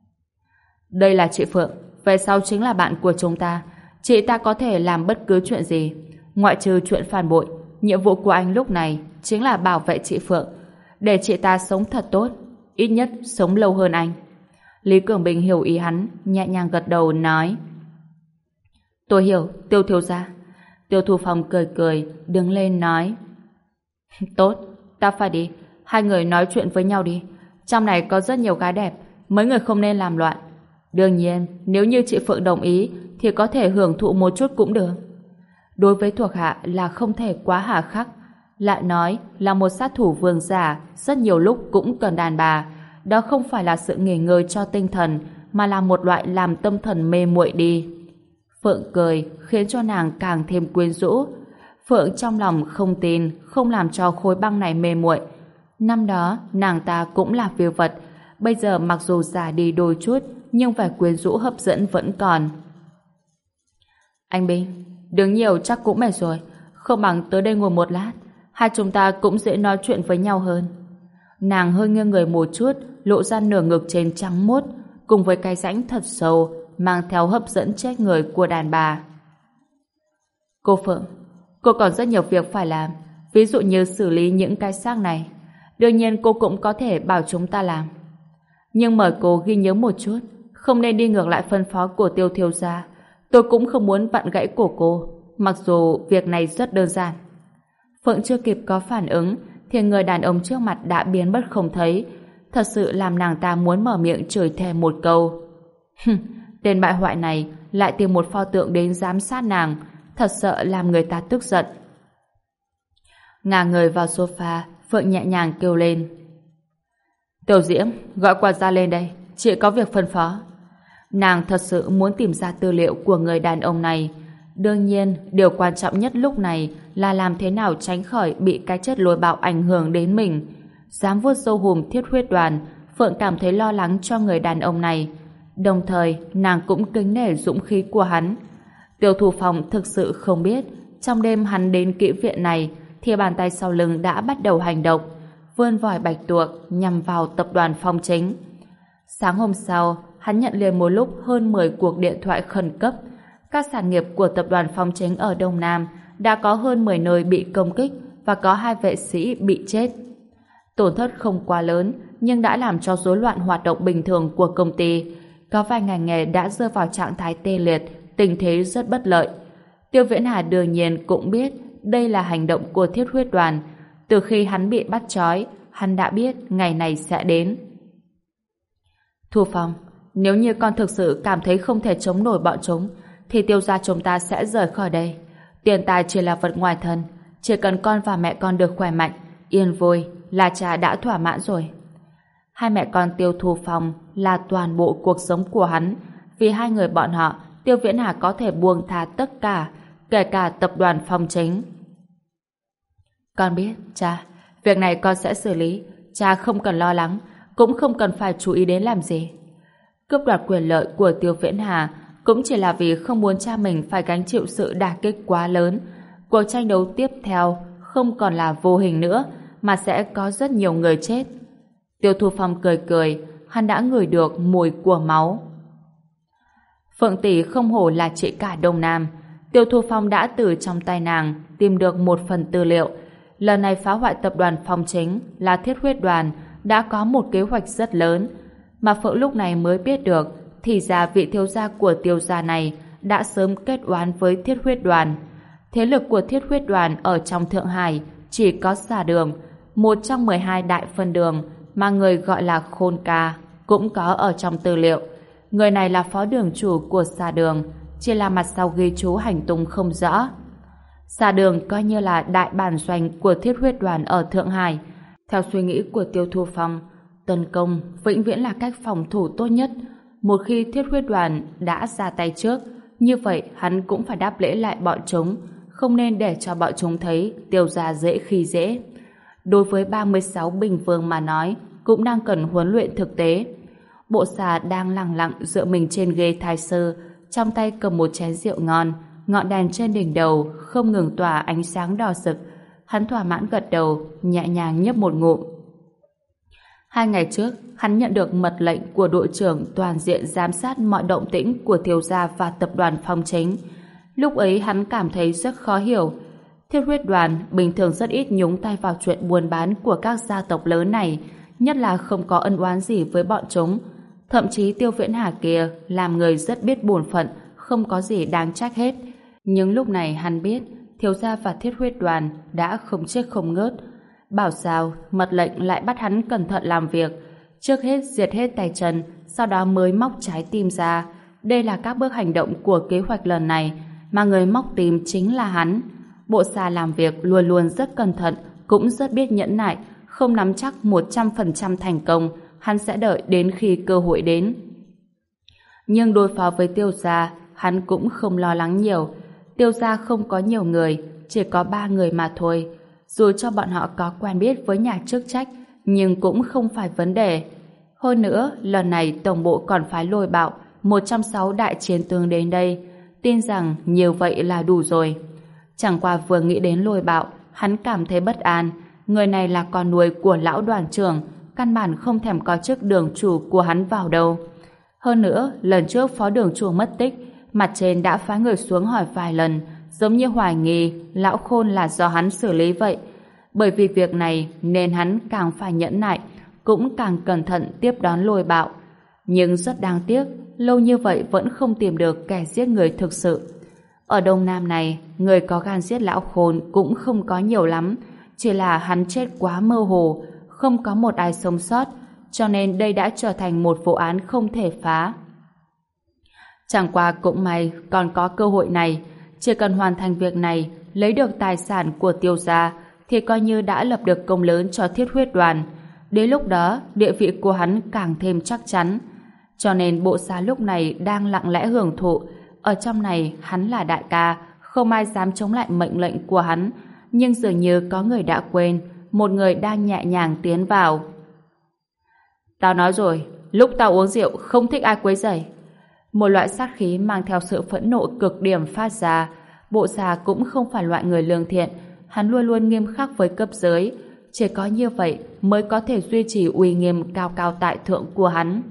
Đây là chị Phượng, về sau chính là bạn của chúng ta. Chị ta có thể làm bất cứ chuyện gì, ngoại trừ chuyện phản bội. Nhiệm vụ của anh lúc này chính là bảo vệ chị Phượng, để chị ta sống thật tốt, ít nhất sống lâu hơn anh. Lý Cường Bình hiểu ý hắn, nhẹ nhàng gật đầu nói: tôi hiểu, Tiêu thiếu gia. Tiêu Thu Phong cười cười, đứng lên nói: tốt, ta phải đi. Hai người nói chuyện với nhau đi. Trong này có rất nhiều gái đẹp, mấy người không nên làm loạn. Đương nhiên, nếu như chị Phượng đồng ý thì có thể hưởng thụ một chút cũng được. Đối với thuộc hạ là không thể quá hà khắc. Lại nói là một sát thủ vương giả, rất nhiều lúc cũng cần đàn bà. Đó không phải là sự nghỉ ngơi cho tinh thần, mà là một loại làm tâm thần mê muội đi. Phượng cười khiến cho nàng càng thêm quyến rũ. Phượng trong lòng không tin, không làm cho khối băng này mê muội. Năm đó nàng ta cũng là phiêu vật, bây giờ mặc dù già đi đôi chút, nhưng vẻ quyến rũ hấp dẫn vẫn còn. Anh Bình, đứng nhiều chắc cũng mệt rồi, không bằng tới đây ngồi một lát, hai chúng ta cũng dễ nói chuyện với nhau hơn. Nàng hơi nghiêng người một chút, lộ ra nửa ngực trên trắng muốt, cùng với cái rãnh thật sâu, mang theo hấp dẫn chết người của đàn bà. Cô Phượng, cô còn rất nhiều việc phải làm, ví dụ như xử lý những cái xác này. Đương nhiên cô cũng có thể bảo chúng ta làm. Nhưng mời cô ghi nhớ một chút, không nên đi ngược lại phân phó của Tiêu thiếu gia. Tôi cũng không muốn vặn gãy cổ cô, mặc dù việc này rất đơn giản. Phượng chưa kịp có phản ứng, thì người đàn ông trước mặt đã biến mất không thấy. Thật sự làm nàng ta muốn mở miệng chửi thề một câu. Tên bại hoại này lại tìm một pho tượng đến giám sát nàng, thật sợ làm người ta tức giận. Ngả người vào sofa, Phượng nhẹ nhàng kêu lên: Tiểu Diễm, gọi quản gia lên đây, chị có việc phân phó. Nàng thật sự muốn tìm ra tư liệu của người đàn ông này. Đương nhiên, điều quan trọng nhất lúc này là làm thế nào tránh khỏi bị cái chết Lôi Bạo ảnh hưởng đến mình. Dám vuốt râu hùm Thiết Huyết Đoàn, Phượng cảm thấy lo lắng cho người đàn ông này. Đồng thời, nàng cũng kính nể dũng khí của hắn. Tiêu Thu Phong thực sự không biết, trong đêm hắn đến kỹ viện này, thì bàn tay sau lưng đã bắt đầu hành động, vươn vòi bạch tuộc nhằm vào tập đoàn Phong Chính. Sáng hôm sau, hắn nhận liền một lúc hơn 10 cuộc điện thoại khẩn cấp. Các sản nghiệp của tập đoàn Phong Chính ở Đông Nam đã có hơn 10 nơi bị công kích và có 2 vệ sĩ bị chết. Tổn thất không quá lớn, nhưng đã làm cho rối loạn hoạt động bình thường của công ty. Có vài ngành nghề đã rơi vào trạng thái tê liệt, tình thế rất bất lợi. Tiêu Viễn Hà đương nhiên cũng biết đây là hành động của Thiết Huyết Đoàn. Từ khi hắn bị bắt trói, hắn đã biết ngày này sẽ đến. Thu Phong, nếu như con thực sự cảm thấy không thể chống nổi bọn chúng, thì Tiêu gia chúng ta sẽ rời khỏi đây. Tiền tài chỉ là vật ngoài thân, chỉ cần con và mẹ con được khỏe mạnh, yên vui là cha đã thỏa mãn rồi. Hai mẹ con Tiêu Thu Phong là toàn bộ cuộc sống của hắn. Vì hai người bọn họ, Tiêu Viễn Hà có thể buông tha tất cả, kể cả tập đoàn Phong Chính. Con biết, cha, việc này con sẽ xử lý. Cha không cần lo lắng, cũng không cần phải chú ý đến làm gì. Cướp đoạt quyền lợi của Tiêu Viễn Hà cũng chỉ là vì không muốn cha mình phải gánh chịu sự đả kích quá lớn. Cuộc tranh đấu tiếp theo không còn là vô hình nữa, mà sẽ có rất nhiều người chết. Tiêu Thu Phong cười cười, hắn đã ngửi được mùi của máu. Phượng tỷ không hổ là chị cả Đông Nam. Tiêu Thu Phong đã từ trong tay nàng tìm được một phần tư liệu. Lần này phá hoại tập đoàn Phong Chính là Thiết Huyết Đoàn đã có một kế hoạch rất lớn, mà Phượng lúc này mới biết được thì ra vị thiếu gia của Tiêu gia này đã sớm kết oán với Thiết Huyết Đoàn. Thế lực của Thiết Huyết Đoàn ở trong Thượng Hải chỉ có Xà Đường, một trong 12 đại phân đường mà người gọi là Khôn Ca, cũng có ở trong tư liệu. Người này là phó đường chủ của Sa Đường, chỉ là mặt sau ghi chú hành tung không rõ. Sa Đường coi như là đại bản doanh của Thiết Huyết Đoàn ở Thượng Hải. Theo suy nghĩ của Tiêu Thu Phong, tấn công vĩnh viễn là cách phòng thủ tốt nhất. Một khi Thiết Huyết Đoàn đã ra tay trước, như vậy hắn cũng phải đáp lễ lại bọn chúng, không nên để cho bọn chúng thấy Tiêu gia dễ khi dễ. Đối với 36 bình vương mà nói, cũng đang cần huấn luyện thực tế. Bộ xà đang lặng lặng dựa mình trên ghế thái sư, trong tay cầm một chén rượu ngon, ngọn đèn trên đỉnh đầu không ngừng tỏa ánh sáng đỏ rực. Hắn thỏa mãn gật đầu, nhẹ nhàng nhấp một ngụm. 2 ngày trước, hắn nhận được mật lệnh của đội trưởng toàn diện giám sát mọi động tĩnh của Thiếu gia và tập đoàn Phong Chính. Lúc ấy hắn cảm thấy rất khó hiểu. Thiết Huyết Đoàn bình thường rất ít nhúng tay vào chuyện buôn bán của các gia tộc lớn này, nhất là không có ân oán gì với bọn chúng. Thậm chí Tiêu Viễn Hà kia làm người rất biết bổn phận, không có gì đáng trách hết. Nhưng lúc này hắn biết Thiếu gia và Thiết Huyết Đoàn đã không chết không ngớt. Bảo sao mật lệnh lại bắt hắn cẩn thận làm việc, trước hết diệt hết tay chân, sau đó mới móc trái tim ra. Đây là các bước hành động của kế hoạch lần này, mà người móc tim chính là hắn. Bộ xà làm việc luôn luôn rất cẩn thận, cũng rất biết nhẫn nại, không nắm chắc 100% thành công, hắn sẽ đợi đến khi cơ hội đến. Nhưng đối phó với Tiêu gia, hắn cũng không lo lắng nhiều. Tiêu gia không có nhiều người, chỉ có 3 người mà thôi. Dù cho bọn họ có quen biết với nhà chức trách, nhưng cũng không phải vấn đề. Hơn nữa, lần này tổng bộ còn phái Lôi Bạo, 106 đại chiến tướng đến đây. Tin rằng nhiều vậy là đủ rồi. Chẳng qua vừa nghĩ đến Lôi Bạo, hắn cảm thấy bất an. Người này là con nuôi của lão đoàn trưởng, căn bản không thèm coi chức đường chủ của hắn vào đâu. Hơn nữa, lần trước phó đường chủ mất tích, mặt trên đã phái người xuống hỏi vài lần, giống như hoài nghi lão Khôn là do hắn xử lý vậy. Bởi vì việc này nên hắn càng phải nhẫn nại, cũng càng cẩn thận tiếp đón Lôi Bạo. Nhưng rất đáng tiếc, lâu như vậy vẫn không tìm được kẻ giết người thực sự. Ở Đông Nam này, người có gan giết lão Khôn cũng không có nhiều lắm, chỉ là hắn chết quá mơ hồ, không có một ai sống sót, cho nên đây đã trở thành một vụ án không thể phá. Chẳng qua cũng may còn có cơ hội này, chỉ cần hoàn thành việc này, lấy được tài sản của Tiêu gia, thì coi như đã lập được công lớn cho Thiết Huyết Đoàn. Đến lúc đó, địa vị của hắn càng thêm chắc chắn. Cho nên bộ xà lúc này đang lặng lẽ hưởng thụ. Ở trong này, hắn là đại ca, không ai dám chống lại mệnh lệnh của hắn. Nhưng dường như có người đã quên, một người đang nhẹ nhàng tiến vào. Tao nói rồi, lúc tao uống rượu không thích ai quấy rầy. Một loại sát khí mang theo sự phẫn nộ cực điểm phát ra. Bộ xà cũng không phải loại người lương thiện, hắn luôn luôn nghiêm khắc với cấp dưới. Chỉ có như vậy mới có thể duy trì uy nghiêm cao cao tại thượng của hắn.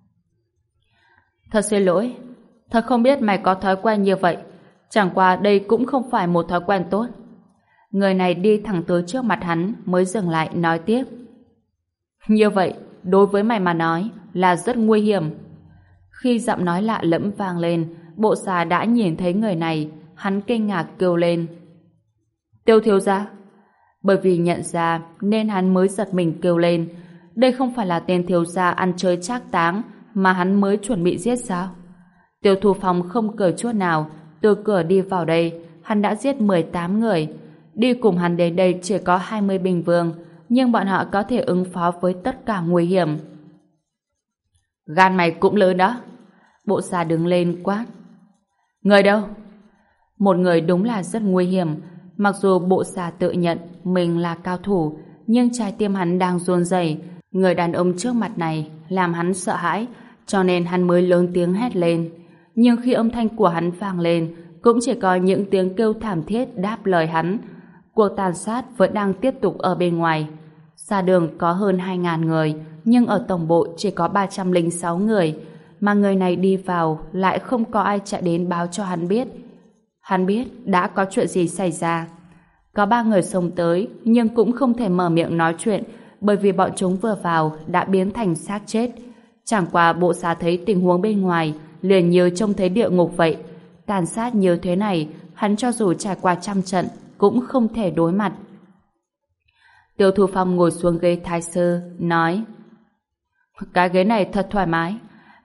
Thật xin lỗi, thật không biết mày có thói quen như vậy. Chẳng qua đây cũng không phải một thói quen tốt. Người này đi thẳng tới trước mặt hắn mới dừng lại nói tiếp. Như vậy, đối với mày mà nói là rất nguy hiểm. Khi giọng nói lạ lẫm vang lên, bộ xà đã nhìn thấy người này, hắn kinh ngạc kêu lên. Tiêu thiếu gia. Bởi vì nhận ra nên hắn mới giật mình kêu lên. Đây không phải là tên thiếu gia ăn chơi trác táng mà hắn mới chuẩn bị giết sao? Tiêu Thu Phong không cười chút nào, từ cửa đi vào đây, hắn đã giết 18 người. Đi cùng hắn đến đây chỉ có 20 bình vương, nhưng bọn họ có thể ứng phó với tất cả nguy hiểm. Gan mày cũng lớn đó. Bộ xà đứng lên quát. Người đâu? Một người đúng là rất nguy hiểm. Mặc dù bộ xà tự nhận mình là cao thủ, nhưng trái tim hắn đang run rẩy. Người đàn ông trước mặt này làm hắn sợ hãi, cho nên hắn mới lớn tiếng hét lên. Nhưng khi âm thanh của hắn vang lên, cũng chỉ có những tiếng kêu thảm thiết đáp lời hắn. Cuộc tàn sát vẫn đang tiếp tục ở bên ngoài. Sa Đường có hơn 2.000 người, nhưng ở tổng bộ chỉ có 306 người, mà người này đi vào lại không có ai chạy đến báo cho hắn biết. Hắn biết đã có chuyện gì xảy ra. Có 3 người xông tới, nhưng cũng không thể mở miệng nói chuyện, bởi vì bọn chúng vừa vào đã biến thành xác chết. Chẳng qua bộ xà thấy tình huống bên ngoài, liền như trông thấy địa ngục vậy. Tàn sát như thế này, hắn cho dù trải qua trăm trận, cũng không thể đối mặt. Tiêu Thu Phong ngồi xuống ghế thái sư, nói: Cái ghế này thật thoải mái.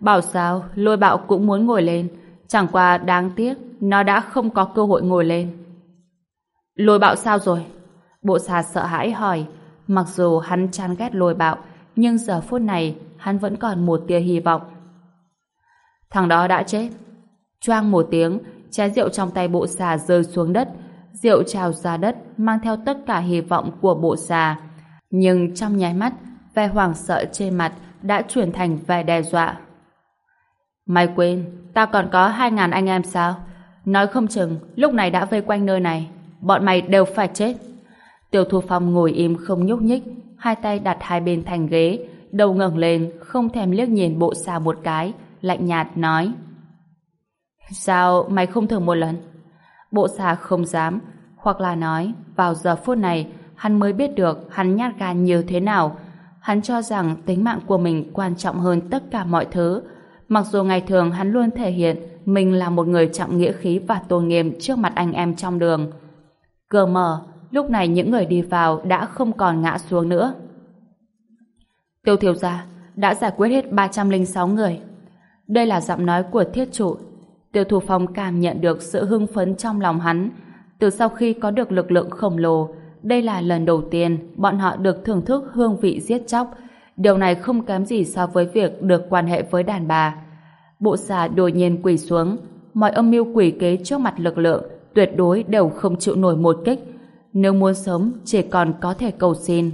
Bảo sao Lôi Bạo cũng muốn ngồi lên, chẳng qua đáng tiếc nó đã không có cơ hội ngồi lên. Lôi Bạo sao rồi? Bộ xà sợ hãi hỏi. Mặc dù hắn chán ghét Lôi Bạo, nhưng giờ phút này hắn vẫn còn một tia hy vọng. Thằng đó đã chết. Choang một tiếng, chén rượu trong tay bộ xà rơi xuống đất. Rượu trào ra đất mang theo tất cả hy vọng của bộ xà. Nhưng trong nháy mắt, vẻ hoảng sợ trên mặt đã chuyển thành vẻ đe dọa. Mày quên, ta còn có 2.000 anh em sao? Nói không chừng lúc này đã vây quanh nơi này. Bọn mày đều phải chết. Tiêu Thu Phong ngồi im không nhúc nhích, hai tay đặt hai bên thành ghế, đầu ngẩng lên, không thèm liếc nhìn bộ xà một cái, lạnh nhạt nói: Sao mày không thử một lần? Bộ xà không dám, hoặc là nói vào giờ phút này hắn mới biết được hắn nhát gan như thế nào. Hắn cho rằng tính mạng của mình quan trọng hơn tất cả mọi thứ. Mặc dù ngày thường hắn luôn thể hiện mình là một người trọng nghĩa khí và tôn nghiêm trước mặt anh em trong đường. Cơ mờ, lúc này những người đi vào đã không còn ngã xuống nữa. Tiêu thiếu gia đã giải quyết hết 306 người. Đây là giọng nói của thiết trụ. Tiêu Thu Phong cảm nhận được sự hưng phấn trong lòng hắn. Từ sau khi có được lực lượng khổng lồ, đây là lần đầu tiên bọn họ được thưởng thức hương vị giết chóc. Điều này không kém gì so với việc được quan hệ với đàn bà. Bộ xà đột nhiên quỳ xuống. Mọi âm mưu quỷ kế trước mặt lực lượng tuyệt đối đều không chịu nổi một kích. Nếu muốn sống chỉ còn có thể cầu xin.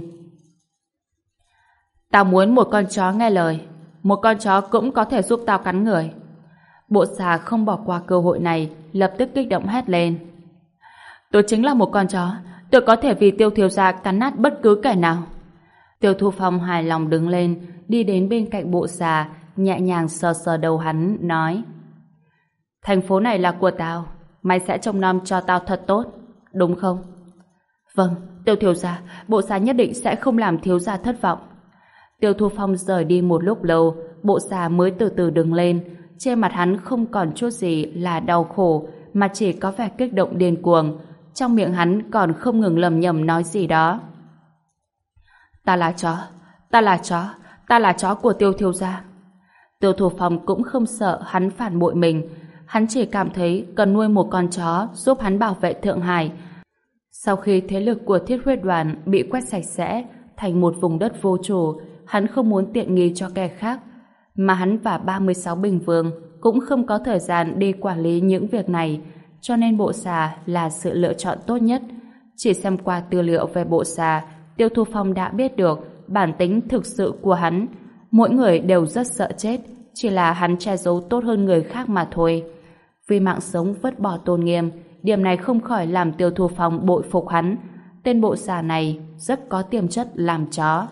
Tao muốn một con chó nghe lời. Một con chó cũng có thể giúp tao cắn người. Bộ xà không bỏ qua cơ hội này, lập tức kích động hét lên. Tôi chính là một con chó, tôi có thể vì Tiêu thiếu gia cắn nát bất cứ kẻ nào. Tiêu Thu Phong hài lòng đứng lên, đi đến bên cạnh bộ xà, nhẹ nhàng sờ sờ đầu hắn, nói: Thành phố này là của tao, mày sẽ trông nom cho tao thật tốt, đúng không? Vâng, Tiêu thiếu gia, bộ xà nhất định sẽ không làm thiếu gia thất vọng. Tiêu Thu Phong rời đi một lúc lâu, bộ xà mới từ từ đứng lên. Trên mặt hắn không còn chút gì là đau khổ, mà chỉ có vẻ kích động điên cuồng. Trong miệng hắn còn không ngừng lầm nhầm nói gì đó. Ta là chó, ta là chó, ta là chó của Tiêu thiếu gia. Tiêu Thu Phong cũng không sợ hắn phản bội mình. Hắn chỉ cảm thấy cần nuôi một con chó giúp hắn bảo vệ Thượng Hải. Sau khi thế lực của Thiết Huyết Đoàn bị quét sạch sẽ thành một vùng đất vô chủ, hắn không muốn tiện nghi cho kẻ khác. Mà hắn và 36 bình vương cũng không có thời gian đi quản lý những việc này, cho nên bộ xà là sự lựa chọn tốt nhất. Chỉ xem qua tư liệu về bộ xà, Tiêu Thu Phong đã biết được bản tính thực sự của hắn. Mỗi người đều rất sợ chết, chỉ là hắn che giấu tốt hơn người khác mà thôi. Vì mạng sống vứt bỏ tôn nghiêm, điểm này không khỏi làm Tiêu Thu Phong bội phục hắn. Tên bộ xà này rất có tiềm chất làm chó.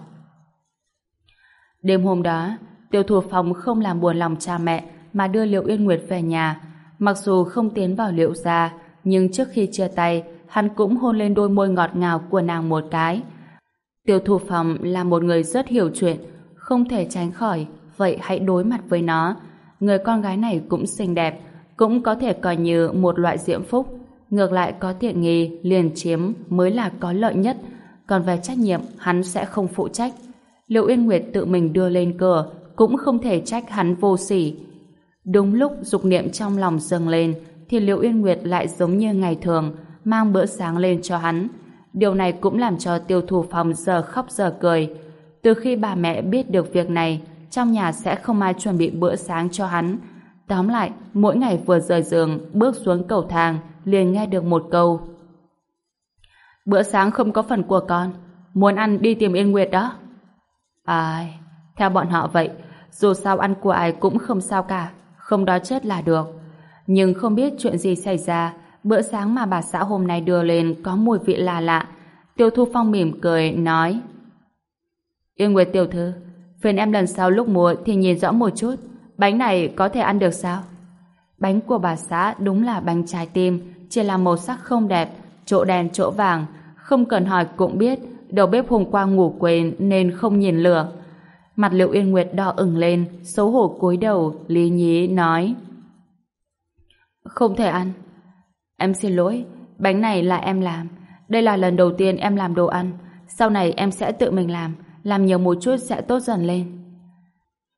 Đêm hôm đó, Tiêu Thu Phong không làm buồn lòng cha mẹ mà đưa Liệu Yên Nguyệt về nhà. Mặc dù không tiến vào Liệu gia, nhưng trước khi chia tay, hắn cũng hôn lên đôi môi ngọt ngào của nàng một cái. Tiêu Thu Phong là một người rất hiểu chuyện, không thể tránh khỏi, vậy hãy đối mặt với nó. Người con gái này cũng xinh đẹp, cũng có thể coi như một loại diễm phúc. Ngược lại có tiện nghi, liền chiếm mới là có lợi nhất. Còn về trách nhiệm, hắn sẽ không phụ trách. Liệu Yên Nguyệt tự mình đưa lên cửa, cũng không thể trách hắn vô sỉ. Đúng lúc dục niệm trong lòng dâng lên, thì Liệu Yên Nguyệt lại giống như ngày thường, mang bữa sáng lên cho hắn. Điều này cũng làm cho Tiêu Thu Phong giờ khóc giờ cười. Từ khi bà mẹ biết được việc này, trong nhà sẽ không ai chuẩn bị bữa sáng cho hắn. Tóm lại, mỗi ngày vừa rời giường, bước xuống cầu thang, liền nghe được một câu: Bữa sáng không có phần của con, muốn ăn đi tìm Yên Nguyệt đó. Ai, theo bọn họ vậy, dù sao ăn của ai cũng không sao cả, không đói chết là được. Nhưng không biết chuyện gì xảy ra, bữa sáng mà bà xã hôm nay đưa lên có mùi vị lạ lạ. Tiêu Thu Phong mỉm cười, nói: Yên Nguyệt tiểu thư, phiền em lần sau lúc mua thì nhìn rõ một chút, bánh này có thể ăn được sao? Bánh của bà xã đúng là bánh trái tim, chỉ là màu sắc không đẹp, chỗ đen chỗ vàng, không cần hỏi cũng biết đầu bếp hôm qua ngủ quên nên không nhìn lửa. Mặt Liệu Yên Nguyệt đỏ ửng lên, xấu hổ cúi đầu, lý nhí nói: Không thể ăn. Em xin lỗi, bánh này là em làm. Đây là lần đầu tiên em làm đồ ăn. Sau này em sẽ tự mình làm nhiều một chút sẽ tốt dần lên.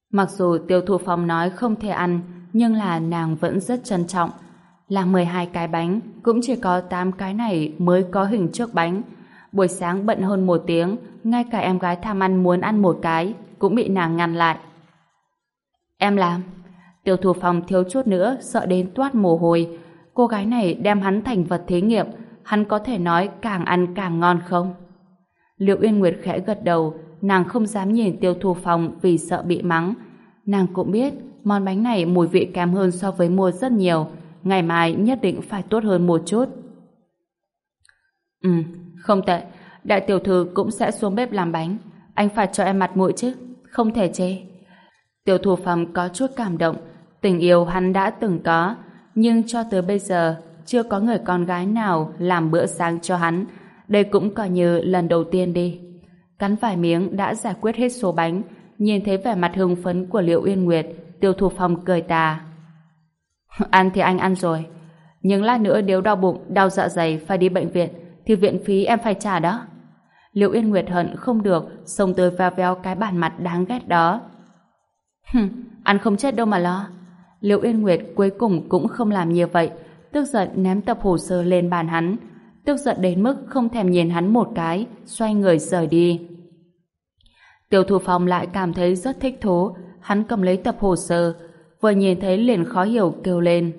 Mặc dù Tiêu Thu Phong nói không thể ăn, nhưng là nàng vẫn rất trân trọng. Là 12 cái bánh, cũng chỉ có 8 cái này mới có hình trước bánh. Buổi sáng bận hơn 1 tiếng, ngay cả em gái tham ăn muốn ăn 1 cái, cũng bị nàng ngăn lại. Em làm. Tiêu Thu Phong thiếu chút nữa, sợ đến toát mồ hôi. Cô gái này đem hắn thành vật thí nghiệm, hắn có thể nói càng ăn càng ngon không? Liệu Uyên Nguyệt khẽ gật đầu, nàng không dám nhìn Tiêu Thu Phong vì sợ bị mắng. Nàng cũng biết, món bánh này mùi vị kém hơn so với mua rất nhiều, ngày mai nhất định phải tốt hơn một chút. Không tệ, đại tiểu thư cũng sẽ xuống bếp làm bánh. Anh phải cho em mặt mũi chứ, không thể chê. Tiêu Thu Phong có chút cảm động, tình yêu hắn đã từng có, nhưng cho tới bây giờ chưa có người con gái nào làm bữa sáng cho hắn. Đây cũng coi như lần đầu tiên đi. Cắn vài miếng đã giải quyết hết số bánh, nhìn thấy vẻ mặt hưng phấn của Liệu Uyên Nguyệt, Tiêu Thu Phong cười tà. Ăn thì anh ăn rồi, nhưng lát nữa nếu đau bụng, đau dạ dày phải đi bệnh viện thì viện phí em phải trả đó. Liệu Uyên Nguyệt hận không được xông tới veo veo cái bản mặt đáng ghét đó. Ăn không chết đâu mà lo. Liệu Uyên Nguyệt cuối cùng cũng không làm như vậy, tức giận ném tập hồ sơ lên bàn hắn, tức giận đến mức không thèm nhìn hắn một cái, xoay người rời đi. Tiêu Thu Phong lại cảm thấy rất thích thú, hắn cầm lấy tập hồ sơ, vừa nhìn thấy liền khó hiểu kêu lên.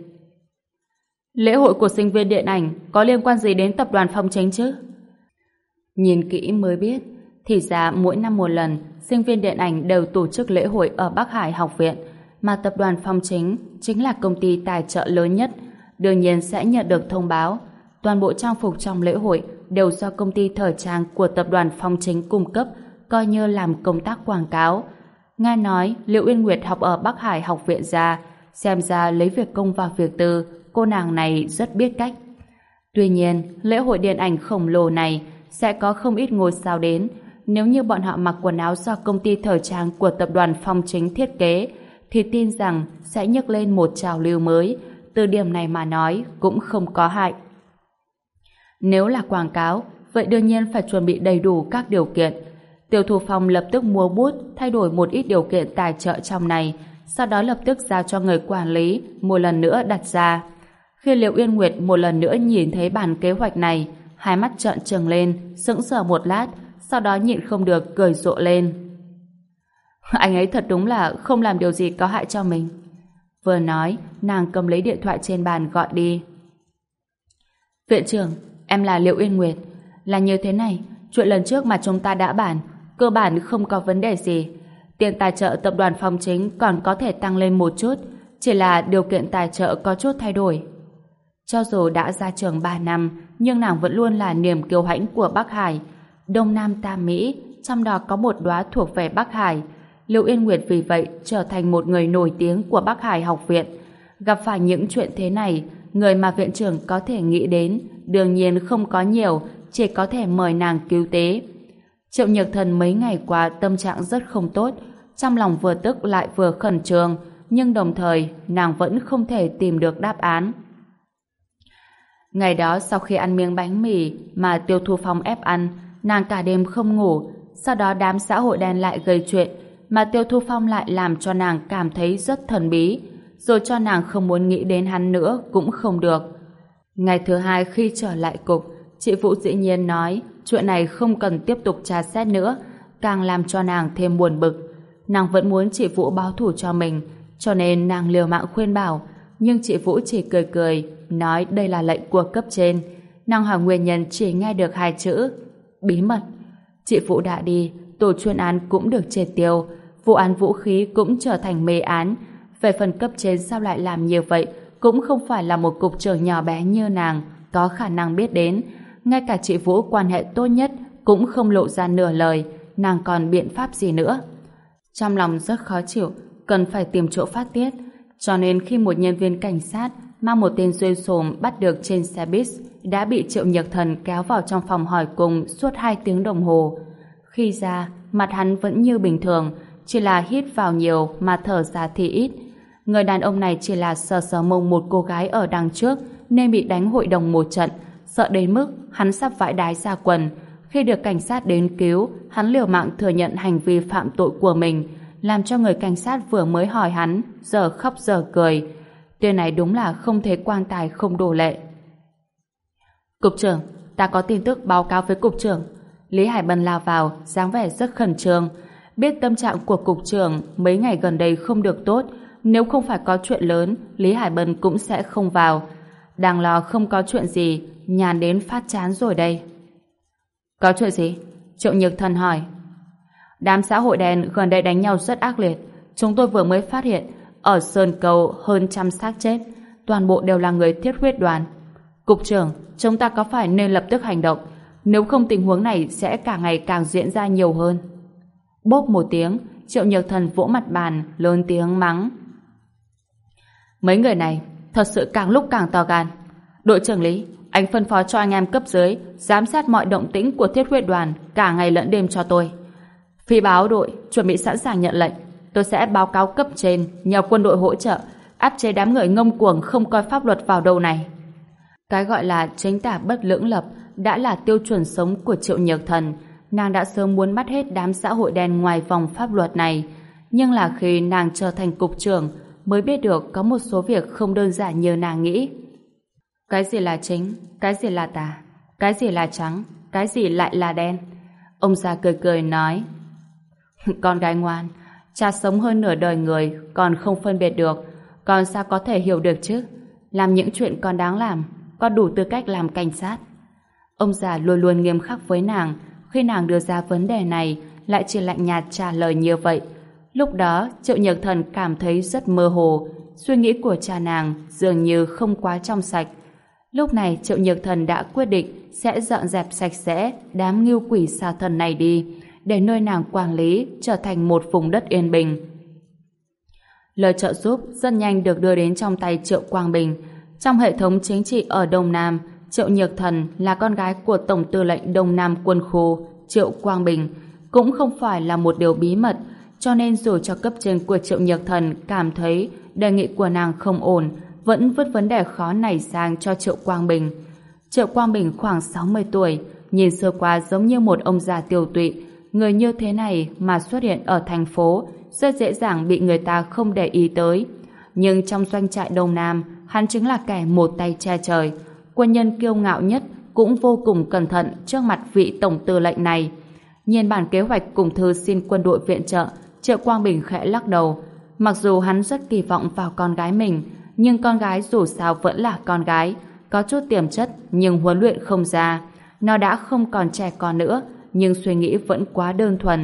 Lễ hội của sinh viên điện ảnh có liên quan gì đến tập đoàn Phong Chính chứ? Nhìn kỹ mới biết, thì ra mỗi năm một lần, sinh viên điện ảnh đều tổ chức lễ hội ở Bắc Hải học viện, mà tập đoàn Phong chính là công ty tài trợ lớn nhất, đương nhiên sẽ nhận được thông báo. Toàn bộ trang phục trong lễ hội đều do công ty thời trang của tập đoàn Phong Chính cung cấp, coi như làm công tác quảng cáo. Nghe nói Liệu Uyên Nguyệt học ở Bắc Hải học viện ra, xem ra lấy việc công vào việc tư, cô nàng này rất biết cách. Tuy nhiên, lễ hội điện ảnh khổng lồ này sẽ có không ít ngôi sao đến. Nếu như bọn họ mặc quần áo do công ty thời trang của tập đoàn Phong Chính thiết kế, thì tin rằng sẽ nhấc lên một trào lưu mới. Từ điểm này mà nói cũng không có hại. Nếu là quảng cáo, vậy đương nhiên phải chuẩn bị đầy đủ các điều kiện. Tiêu Thu Phong lập tức mua bút, thay đổi một ít điều kiện tài trợ trong này, sau đó lập tức giao cho người quản lý một lần nữa đặt ra. Khi Liệu Uyên Nguyệt một lần nữa nhìn thấy bản kế hoạch này, hai mắt trợn trừng lên, sững sờ một lát, sau đó nhịn không được cười rộ lên. Anh ấy thật đúng là không làm điều gì có hại cho mình. Vừa nói, nàng cầm lấy điện thoại trên bàn gọi đi. Viện trưởng, em là Liệu Uyên Nguyệt. Là như thế này, chuyện lần trước mà chúng ta đã bàn, cơ bản không có vấn đề gì. Tiền tài trợ tập đoàn Phong Chính còn có thể tăng lên một chút, chỉ là điều kiện tài trợ có chút thay đổi. Cho dù đã ra trường 3 năm, nhưng nàng vẫn luôn là niềm kiêu hãnh của Bắc Hải. Đông Nam Tam Mỹ, trong đó có một đóa thuộc về Bắc Hải. Liệu Uyên Nguyệt vì vậy trở thành một người nổi tiếng của Bắc Hải học viện. Gặp phải những chuyện thế này, người mà viện trưởng có thể nghĩ đến đương nhiên không có nhiều, chỉ có thể mời nàng cứu tế. Triệu Nhược Thần mấy ngày qua tâm trạng rất không tốt, trong lòng vừa tức lại vừa khẩn trương, nhưng đồng thời nàng vẫn không thể tìm được đáp án. Ngày đó sau khi ăn miếng bánh mì mà Tiêu Thu Phong ép ăn, nàng cả đêm không ngủ, sau đó đám xã hội đen lại gây chuyện, mà Tiêu Thu Phong lại làm cho nàng cảm thấy rất thần bí, rồi cho nàng không muốn nghĩ đến hắn nữa cũng không được. Ngày thứ hai khi trở lại cục, chị Vũ dĩ nhiên nói chuyện này không cần tiếp tục tra xét nữa, càng làm cho nàng thêm buồn bực. Nàng vẫn muốn chị Vũ báo thù cho mình, cho nên nàng liều mạng khuyên bảo, nhưng chị Vũ chỉ cười cười, nói đây là lệnh của cấp trên. Nàng hỏi nguyên nhân chỉ nghe được 2 chữ: bí mật. Chị Vũ đã đi, tổ chuyên án cũng được triệt tiêu, vụ án vũ khí cũng trở thành mê án. Về phần cấp trên sao lại làm như vậy, cũng không phải là một cục trưởng nhỏ bé như nàng có khả năng biết đến. Ngay cả chị Vũ quan hệ tốt nhất cũng không lộ ra nửa lời, nàng còn biện pháp gì nữa? Trong lòng rất khó chịu, cần phải tìm chỗ phát tiết, cho nên khi một nhân viên cảnh sát mang một tên duyên xồm bắt được trên xe bus đã bị Triệu Nhược Thần kéo vào trong phòng hỏi cung suốt 2 tiếng đồng hồ. Khi ra, mặt hắn vẫn như bình thường, chỉ là hít vào nhiều mà thở ra thì ít. Người đàn ông này chỉ là sờ sờ mông một cô gái ở đằng trước nên bị đánh hội đồng một trận, sợ đến mức hắn sắp vãi đái ra quần. Khi được cảnh sát đến cứu, hắn liều mạng thừa nhận hành vi phạm tội của mình, làm cho người cảnh sát vừa mới hỏi hắn giờ khóc giờ cười. Tên này đúng là không thấy quan tài không đổ lệ. Cục trưởng, ta có tin tức báo cáo với cục trưởng. Lý Hải Bân lao vào, dáng vẻ rất khẩn trương. Biết tâm trạng của cục trưởng mấy ngày gần đây không được tốt, nếu không phải có chuyện lớn, Lý Hải Bân cũng sẽ không vào. Đang lo không có chuyện gì, nhàn đến phát chán rồi đây. Có chuyện gì? Triệu Nhược Thần hỏi. Đám xã hội đen gần đây đánh nhau rất ác liệt. Chúng tôi vừa mới phát hiện ở Sơn Cầu hơn 100 xác chết, toàn bộ đều là người thiết huyết đoàn. Cục trưởng, chúng ta có phải nên lập tức hành động, nếu không tình huống này sẽ càng ngày càng diễn ra nhiều hơn. Bốp một tiếng, Triệu Nhược Thần vỗ mặt bàn, lớn tiếng mắng. Mấy người này thật sự càng lúc càng to gan. Đội trưởng Lý, anh phân phó cho anh em cấp dưới giám sát mọi động tĩnh của thiết huyết đoàn cả ngày lẫn đêm cho tôi. Phi báo đội chuẩn bị sẵn sàng nhận lệnh. Tôi sẽ báo cáo cấp trên nhờ quân đội hỗ trợ áp chế đám người ngông cuồng không coi pháp luật vào đâu này. Cái gọi là chính tả bất lưỡng lập đã là tiêu chuẩn sống của Triệu Nhược Thần. Nàng đã sớm muốn bắt hết đám xã hội đen ngoài vòng pháp luật này, nhưng là khi nàng trở thành cục trưởng mới biết được có một số việc không đơn giản như nàng nghĩ. Cái gì là chính, cái gì là tà, cái gì là trắng, cái gì lại là đen. Ông già cười cười nói. Con gái ngoan, cha sống hơn nửa đời người còn không phân biệt được, con sao có thể hiểu được chứ? Làm những chuyện con đáng làm, con đủ tư cách làm cảnh sát. Ông già luôn luôn nghiêm khắc với nàng, khi nàng đưa ra vấn đề này lại chỉ lạnh nhạt trả lời như vậy. Lúc đó Triệu Nhược Thần cảm thấy rất mơ hồ, suy nghĩ của cha nàng dường như không quá trong sạch. Lúc này Triệu Nhược Thần đã quyết định sẽ dọn dẹp sạch sẽ đám ngưu quỷ xà thần này đi, để nơi nàng quản lý trở thành một vùng đất yên bình. Lời trợ giúp rất nhanh được đưa đến trong tay Triệu Quang Bình. Trong hệ thống chính trị ở Đông Nam, Triệu Nhược Thần là con gái của Tổng tư lệnh Đông Nam quân khu Triệu Quang Bình, cũng không phải là một điều bí mật, cho nên dù cho cấp trên của Triệu Nhược Thần cảm thấy đề nghị của nàng không ổn, vẫn vứt vấn đề khó này sang cho Triệu Quang Bình. Triệu Quang Bình khoảng 60 tuổi, nhìn sơ qua giống như một ông già tiều tụy. Người như thế này mà xuất hiện ở thành phố rất dễ dàng bị người ta không để ý tới. Nhưng trong doanh trại Đông Nam, hắn chính là kẻ một tay che trời. Quân nhân kiêu ngạo nhất cũng vô cùng cẩn thận trước mặt vị tổng tư lệnh này. Nhìn bản kế hoạch cùng thư xin quân đội viện trợ, Triệu Quang Bình khẽ lắc đầu. Mặc dù hắn rất kỳ vọng vào con gái mình, nhưng con gái dù sao vẫn là con gái, có chút tiềm chất nhưng huấn luyện không ra. Nó đã không còn trẻ con nữa, nhưng suy nghĩ vẫn quá đơn thuần.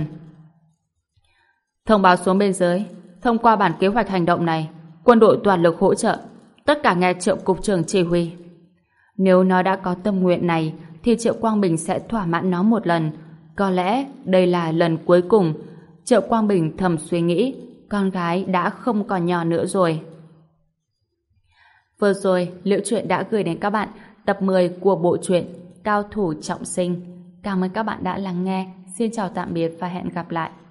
Thông báo xuống bên dưới, thông qua bản kế hoạch hành động này, quân đội toàn lực hỗ trợ, tất cả nghe Triệu cục trưởng chỉ huy. Nếu nó đã có tâm nguyện này, thì Triệu Quang Bình sẽ thỏa mãn nó một lần. Có lẽ đây là lần cuối cùng. Triệu Quang Bình thầm suy nghĩ, con gái đã không còn nhỏ nữa rồi. Vừa rồi, Liễu Chuyện đã gửi đến các bạn tập 10 của bộ truyện Cao thủ trọng sinh. Cảm ơn các bạn đã lắng nghe. Xin chào tạm biệt và hẹn gặp lại.